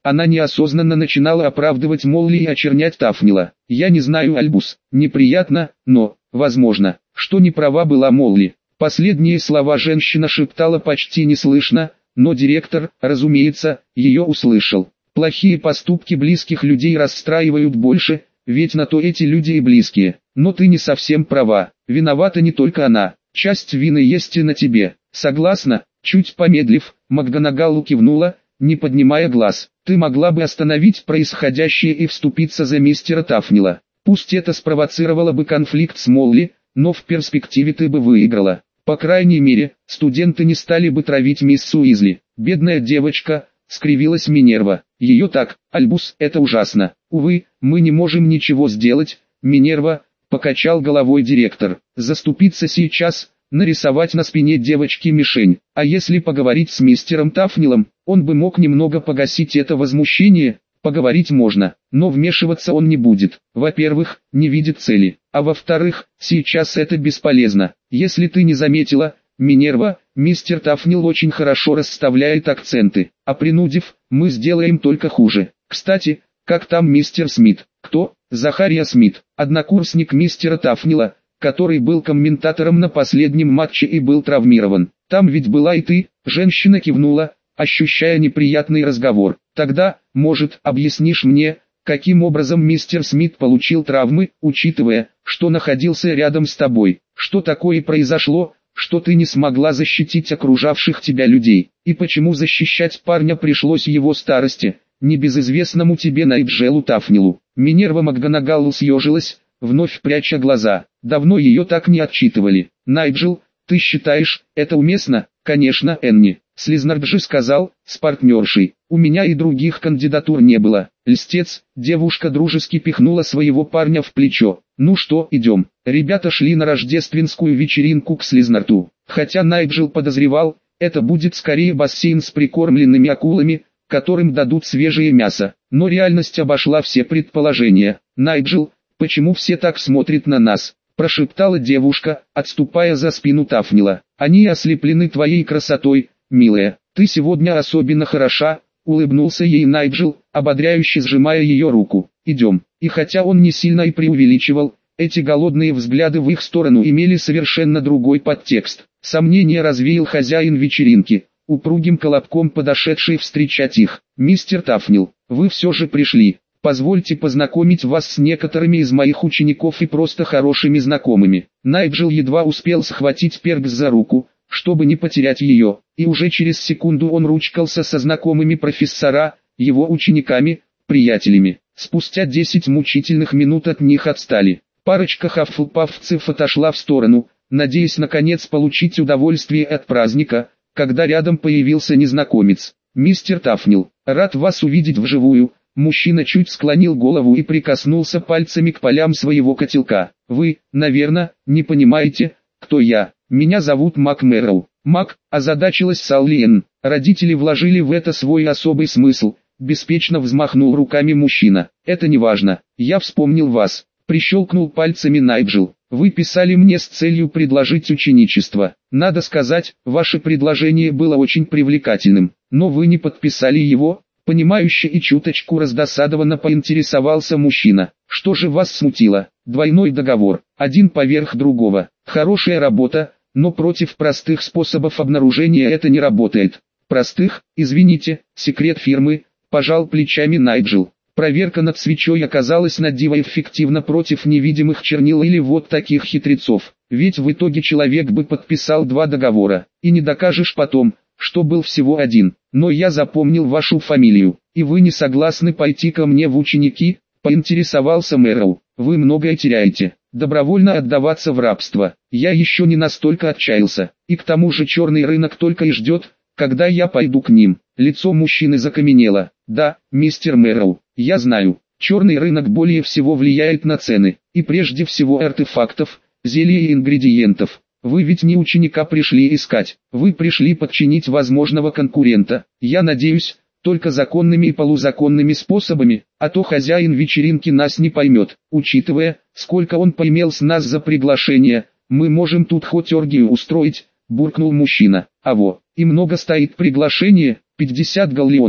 Она неосознанно начинала оправдывать Молли и очернять Тафнила. «Я не знаю, Альбус, неприятно, но, возможно, что не права была Молли». Последние слова женщина шептала почти неслышно, но директор, разумеется, ее услышал. Плохие поступки близких людей расстраивают больше, ведь на то эти люди и близкие. Но ты не совсем права, виновата не только она, часть вины есть и на тебе. Согласна? Чуть помедлив, МакГонагалл кивнула, не поднимая глаз. Ты могла бы остановить происходящее и вступиться за мистера Тафнила. Пусть это спровоцировало бы конфликт с Молли, но в перспективе ты бы выиграла. По крайней мере, студенты не стали бы травить мисс Уизли. Бедная девочка, скривилась Минерва. Ее так, Альбус, это ужасно. Увы, мы не можем ничего сделать, Минерва, покачал головой директор. Заступиться сейчас, нарисовать на спине девочки мишень. А если поговорить с мистером Тафнилом, он бы мог немного погасить это возмущение. Поговорить можно, но вмешиваться он не будет. Во-первых, не видит цели, а во-вторых, сейчас это бесполезно. Если ты не заметила, Минерва, мистер Тафнил очень хорошо расставляет акценты, а принудив, мы сделаем только хуже. Кстати, как там мистер Смит? Кто? Захария Смит, однокурсник мистера Тафнила, который был комментатором на последнем матче и был травмирован. Там ведь была и ты, женщина кивнула, ощущая неприятный разговор. Тогда, может, объяснишь мне, каким образом мистер Смит получил травмы, учитывая, что находился рядом с тобой? Что такое произошло, что ты не смогла защитить окружавших тебя людей? И почему защищать парня пришлось его старости, небезызвестному тебе Найджелу Тафнилу? Минерва МакГонагалл съежилась, вновь пряча глаза. Давно ее так не отчитывали. Найджел, ты считаешь, это уместно? Конечно, Энни. Слизнард сказал, с партнершей. У меня и других кандидатур не было. Льстец, девушка дружески пихнула своего парня в плечо. Ну что, идем. Ребята шли на рождественскую вечеринку к Слизнарту. Хотя Найджел подозревал, это будет скорее бассейн с прикормленными акулами, которым дадут свежее мясо. Но реальность обошла все предположения. Найджел, почему все так смотрят на нас? Прошептала девушка, отступая за спину Тафнила. Они ослеплены твоей красотой, милая. Ты сегодня особенно хороша, улыбнулся ей Найджел, ободряюще сжимая ее руку. Идем. И хотя он не сильно и преувеличивал, эти голодные взгляды в их сторону имели совершенно другой подтекст. Сомнение развеял хозяин вечеринки, упругим колобком подошедший встречать их. Мистер Тафнил, вы все же пришли. Позвольте познакомить вас с некоторыми из моих учеников и просто хорошими знакомыми. Найджел едва успел схватить Перкс за руку, чтобы не потерять ее, и уже через секунду он ручкался со знакомыми профессора, его учениками, приятелями. Спустя 10 мучительных минут от них отстали. Парочка хаффлпаффцев отошла в сторону, надеясь наконец получить удовольствие от праздника, когда рядом появился незнакомец. «Мистер Тафнил, рад вас увидеть вживую». Мужчина чуть склонил голову и прикоснулся пальцами к полям своего котелка. «Вы, наверное, не понимаете, кто я. Меня зовут Мак Мэрроу». «Мак», озадачилась Саллиен. Родители вложили в это свой особый смысл. Беспечно взмахнул руками мужчина. «Это не важно. Я вспомнил вас». Прищелкнул пальцами Найджел. «Вы писали мне с целью предложить ученичество. Надо сказать, ваше предложение было очень привлекательным. Но вы не подписали его». Понимающе и чуточку раздосадованно поинтересовался мужчина. «Что же вас смутило? Двойной договор, один поверх другого. Хорошая работа, но против простых способов обнаружения это не работает». «Простых? Извините, секрет фирмы», – пожал плечами Найджел. Проверка над свечой оказалась на диво эффективна против невидимых чернил или вот таких хитрецов. Ведь в итоге человек бы подписал 2 договора, и не докажешь потом, что был всего один. Но я запомнил вашу фамилию, и вы не согласны пойти ко мне в ученики?» – поинтересовался Мэрроу. «Вы многое теряете. Добровольно отдаваться в рабство. Я еще не настолько отчаялся, и к тому же черный рынок только и ждет, когда я пойду к ним». Лицо мужчины закаменело. «Да, мистер Мэрроу, я знаю, черный рынок более всего влияет на цены, и прежде всего артефактов, зелий и ингредиентов. Вы ведь не ученика пришли искать, вы пришли подчинить возможного конкурента. Я надеюсь, только законными и полузаконными способами, а то хозяин вечеринки нас не поймет. Учитывая, сколько он поимел с нас за приглашение, мы можем тут хоть оргию устроить», – буркнул мужчина. «Аво, и много стоит приглашение, 50 галлеонов».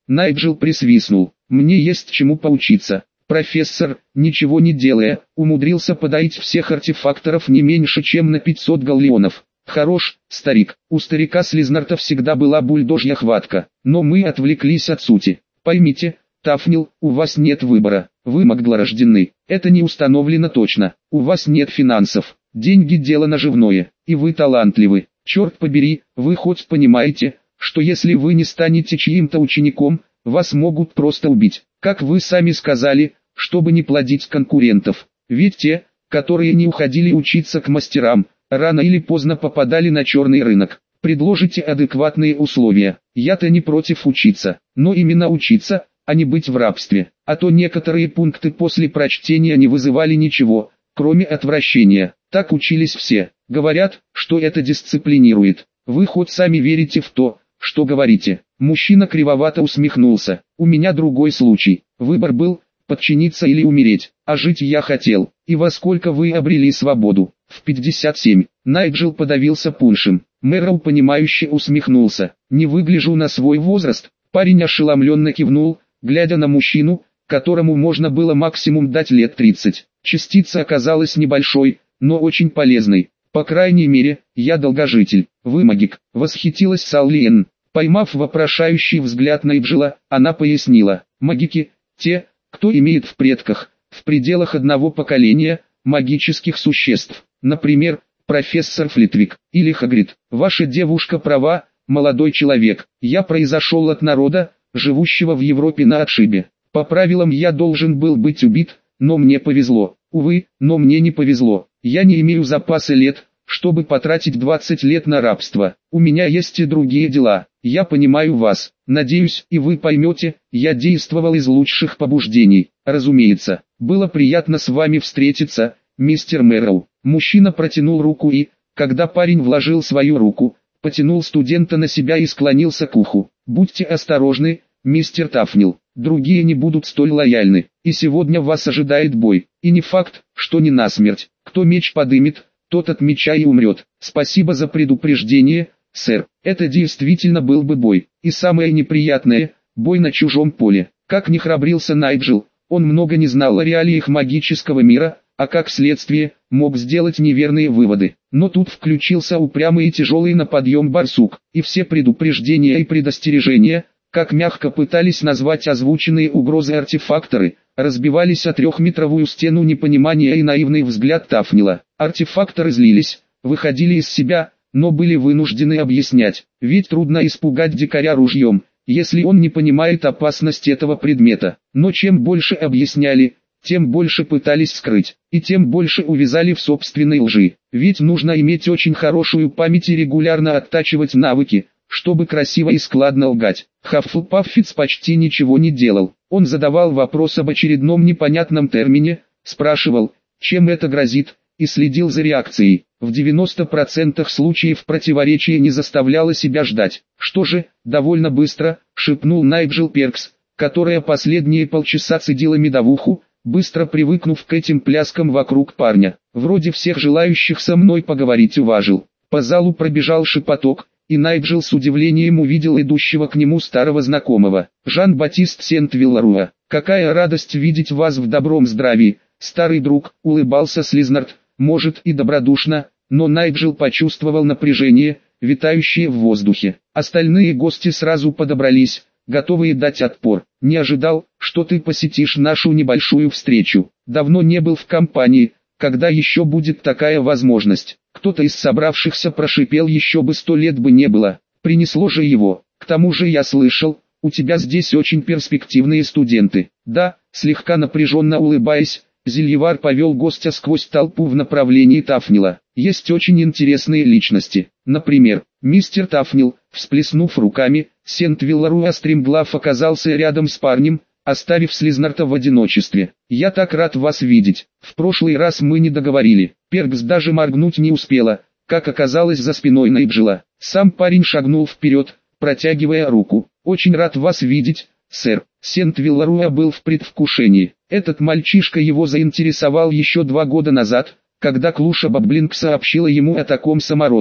Найджел присвистнул. Мне есть чему поучиться. Профессор, ничего не делая, умудрился подоить всех артефакторов не меньше, чем на 500 галлеонов. Хорош, старик. У старика Слизнарта всегда была бульдожья хватка. Но мы отвлеклись от сути. Поймите, Тафнил, у вас нет выбора. Вы маглорождены. Это не установлено точно. У вас нет финансов. Деньги дело наживное. И вы талантливы. Черт побери, вы хоть понимаете, что если вы не станете чьим-то учеником, вас могут просто убить. Как вы сами сказали, чтобы не плодить конкурентов. Ведь те, которые не уходили учиться к мастерам, рано или поздно попадали на черный рынок. Предложите адекватные условия. Я-то не против учиться, но именно учиться, а не быть в рабстве. А то некоторые пункты после прочтения не вызывали ничего, кроме отвращения. Так учились все. Говорят, что это дисциплинирует. Вы хоть сами верите в то, что говорите? Мужчина кривовато усмехнулся. У меня другой случай. Выбор был, подчиниться или умереть. А жить я хотел. И во сколько вы обрели свободу? В 57. Найджел подавился пуншем. Мэрроу понимающе усмехнулся. Не выгляжу на свой возраст. Парень ошеломленно кивнул, глядя на мужчину, которому можно было максимум дать лет 30. Частица оказалась небольшой, но очень полезной. По крайней мере, я долгожитель. Вы магик, восхитилась Саллиен. Поймав вопрошающий взгляд Найджела, она пояснила. Магики – те, кто имеет в предках, в пределах одного поколения, магических существ. Например, профессор Флитвик или Хагрид. Ваша девушка права, молодой человек. Я произошел от народа, живущего в Европе на отшибе. По правилам я должен был быть убит, но мне повезло. Увы, но мне не повезло. Я не имею запаса лет, чтобы потратить 20 лет на рабство. У меня есть и другие дела. Я понимаю вас. Надеюсь, и вы поймете, я действовал из лучших побуждений. Разумеется, было приятно с вами встретиться, мистер Мэрроу. Мужчина протянул руку и, когда парень вложил свою руку, потянул студента на себя и склонился к уху. Будьте осторожны, мистер Тафнил. Другие не будут столь лояльны. И сегодня вас ожидает бой. И не факт, что не насмерть. Кто меч подымет, тот от меча и умрет. Спасибо за предупреждение, сэр. Это действительно был бы бой. И самое неприятное – бой на чужом поле. Как не храбрился Найджел, он много не знал о реалиях магического мира, а как следствие, мог сделать неверные выводы. Но тут включился упрямый и тяжелый на подъем барсук, и все предупреждения и предостережения, как мягко пытались назвать озвученные угрозы артефакторы, разбивались о трехметровую стену непонимания и наивный взгляд Тафнила. Артефакторы злились, выходили из себя, но были вынуждены объяснять, ведь трудно испугать дикаря ружьем, если он не понимает опасность этого предмета. Но чем больше объясняли, тем больше пытались скрыть, и тем больше увязали в собственной лжи. Ведь нужно иметь очень хорошую память и регулярно оттачивать навыки, чтобы красиво и складно лгать. Хаффлпаффиц почти ничего не делал. Он задавал вопрос об очередном непонятном термине, спрашивал, чем это грозит, и следил за реакцией. В 90% случаев противоречие не заставляло себя ждать. Что же, довольно быстро, шепнул Найджел Перкс, которая последние полчаса цедила медовуху, быстро привыкнув к этим пляскам вокруг парня. Вроде всех желающих со мной поговорить уважил. По залу пробежал шепоток, и Найджел с удивлением увидел идущего к нему старого знакомого. Жан-Батист Сент-Вилларуа. «Какая радость видеть вас в добром здравии, старый друг», — улыбался Слизнард, может и добродушно, но Найджел почувствовал напряжение, витающее в воздухе. Остальные гости сразу подобрались, готовые дать отпор. «Не ожидал, что ты посетишь нашу небольшую встречу. Давно не был в компании, когда еще будет такая возможность». Кто-то из собравшихся прошипел, еще бы 100 лет бы не было, принесло же его. К тому же я слышал, у тебя здесь очень перспективные студенты. Да, слегка напряженно улыбаясь, Зельевар повел гостя сквозь толпу в направлении Тафнила. Есть очень интересные личности. Например, мистер Тафнил, всплеснув руками, Сент-Вилларуа стремглав оказался рядом с парнем, оставив Слизнарта в одиночестве. «Я так рад вас видеть. В прошлый раз мы не договорили». Перкс даже моргнуть не успела, как оказалось за спиной Найджела. Сам парень шагнул вперед, протягивая руку. «Очень рад вас видеть, сэр». Сент-Вилларуа был в предвкушении. Этот мальчишка его заинтересовал еще 2 года назад, когда Клуша Бабблинг сообщила ему о таком самородке.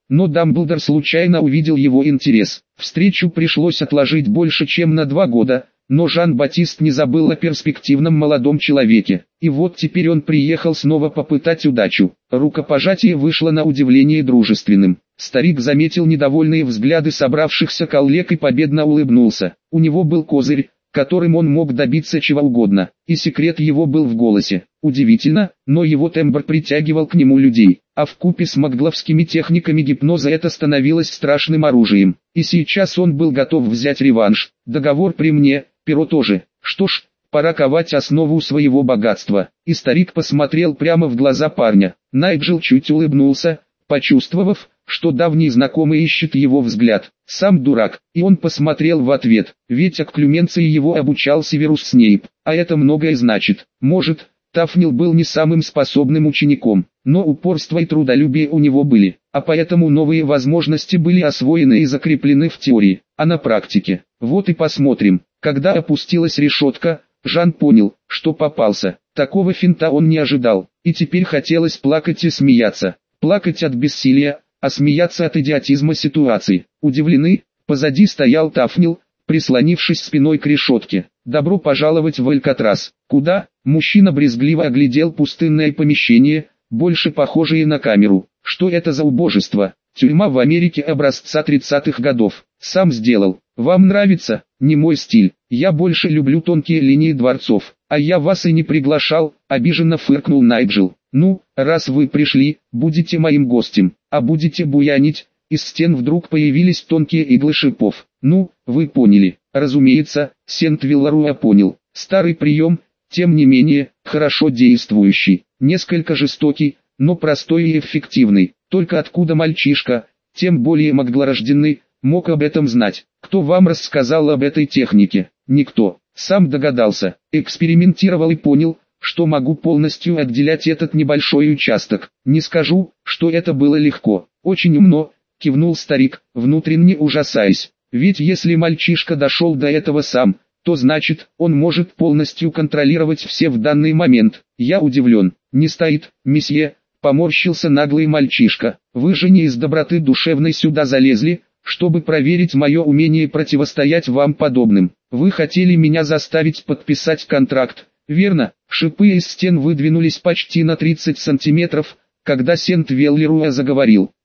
но Дамблдор случайно увидел его интерес. Встречу пришлось отложить больше чем на 2 года, но Жан-Батист не забыл о перспективном молодом человеке. И вот теперь он приехал снова попытать удачу. Рукопожатие вышло на удивление дружественным. Старик заметил недовольные взгляды собравшихся коллег и победно улыбнулся. У него был козырь, которым он мог добиться чего угодно, и секрет его был в голосе. Удивительно, но его тембр притягивал к нему людей, а вкупе с магловскими техниками гипноза это становилось страшным оружием. И сейчас он был готов взять реванш. Договор при мне, перо тоже. Что ж, пора ковать основу своего богатства. И старик посмотрел прямо в глаза парня. Найджел чуть улыбнулся, почувствовав, что давний знакомый ищет его взгляд. Сам дурак, и он посмотрел в ответ, ведь окклюменции его обучал Северус Снейп, а это многое значит. Может, Тафнил был не самым способным учеником, но упорство и трудолюбие у него были, а поэтому новые возможности были освоены и закреплены в теории, а на практике. Вот и посмотрим. Когда опустилась решетка, Жан понял, что попался. Такого финта он не ожидал, и теперь хотелось плакать и смеяться. Плакать от бессилия, а смеяться от идиотизма ситуации. Удивлены, позади стоял Тафнил, прислонившись спиной к решетке. «Добро пожаловать в Алькатрас». «Куда?» Мужчина брезгливо оглядел пустынное помещение, больше похожее на камеру. «Что это за убожество?» «Тюрьма в Америке образца 30-х годов. Сам сделал. Вам нравится?» «Не мой стиль. Я больше люблю тонкие линии дворцов. А я вас и не приглашал», — обиженно фыркнул Найджел. «Ну, раз вы пришли, будете моим гостем, а будете буянить». Из стен вдруг появились тонкие иглы шипов. «Ну, вы поняли». Разумеется, Сент-Вилларуа понял. Старый прием, тем не менее, хорошо действующий. Несколько жестокий, но простой и эффективный. Только откуда мальчишка, тем более маглорожденный, мог об этом знать? Кто вам рассказал об этой технике? Никто. Сам догадался, экспериментировал и понял, что могу полностью отделять этот небольшой участок. Не скажу, что это было легко. Очень умно, кивнул старик, внутренне ужасаясь. Ведь если мальчишка дошел до этого сам, то значит, он может полностью контролировать все в данный момент. Я удивлен. Не стоит, месье, поморщился наглый мальчишка. Вы же не из доброты душевной сюда залезли, чтобы проверить мое умение противостоять вам подобным. Вы хотели меня заставить подписать контракт, верно? Шипы из стен выдвинулись почти на 30 сантиметров, когда Сент-Вилларуа заговорил.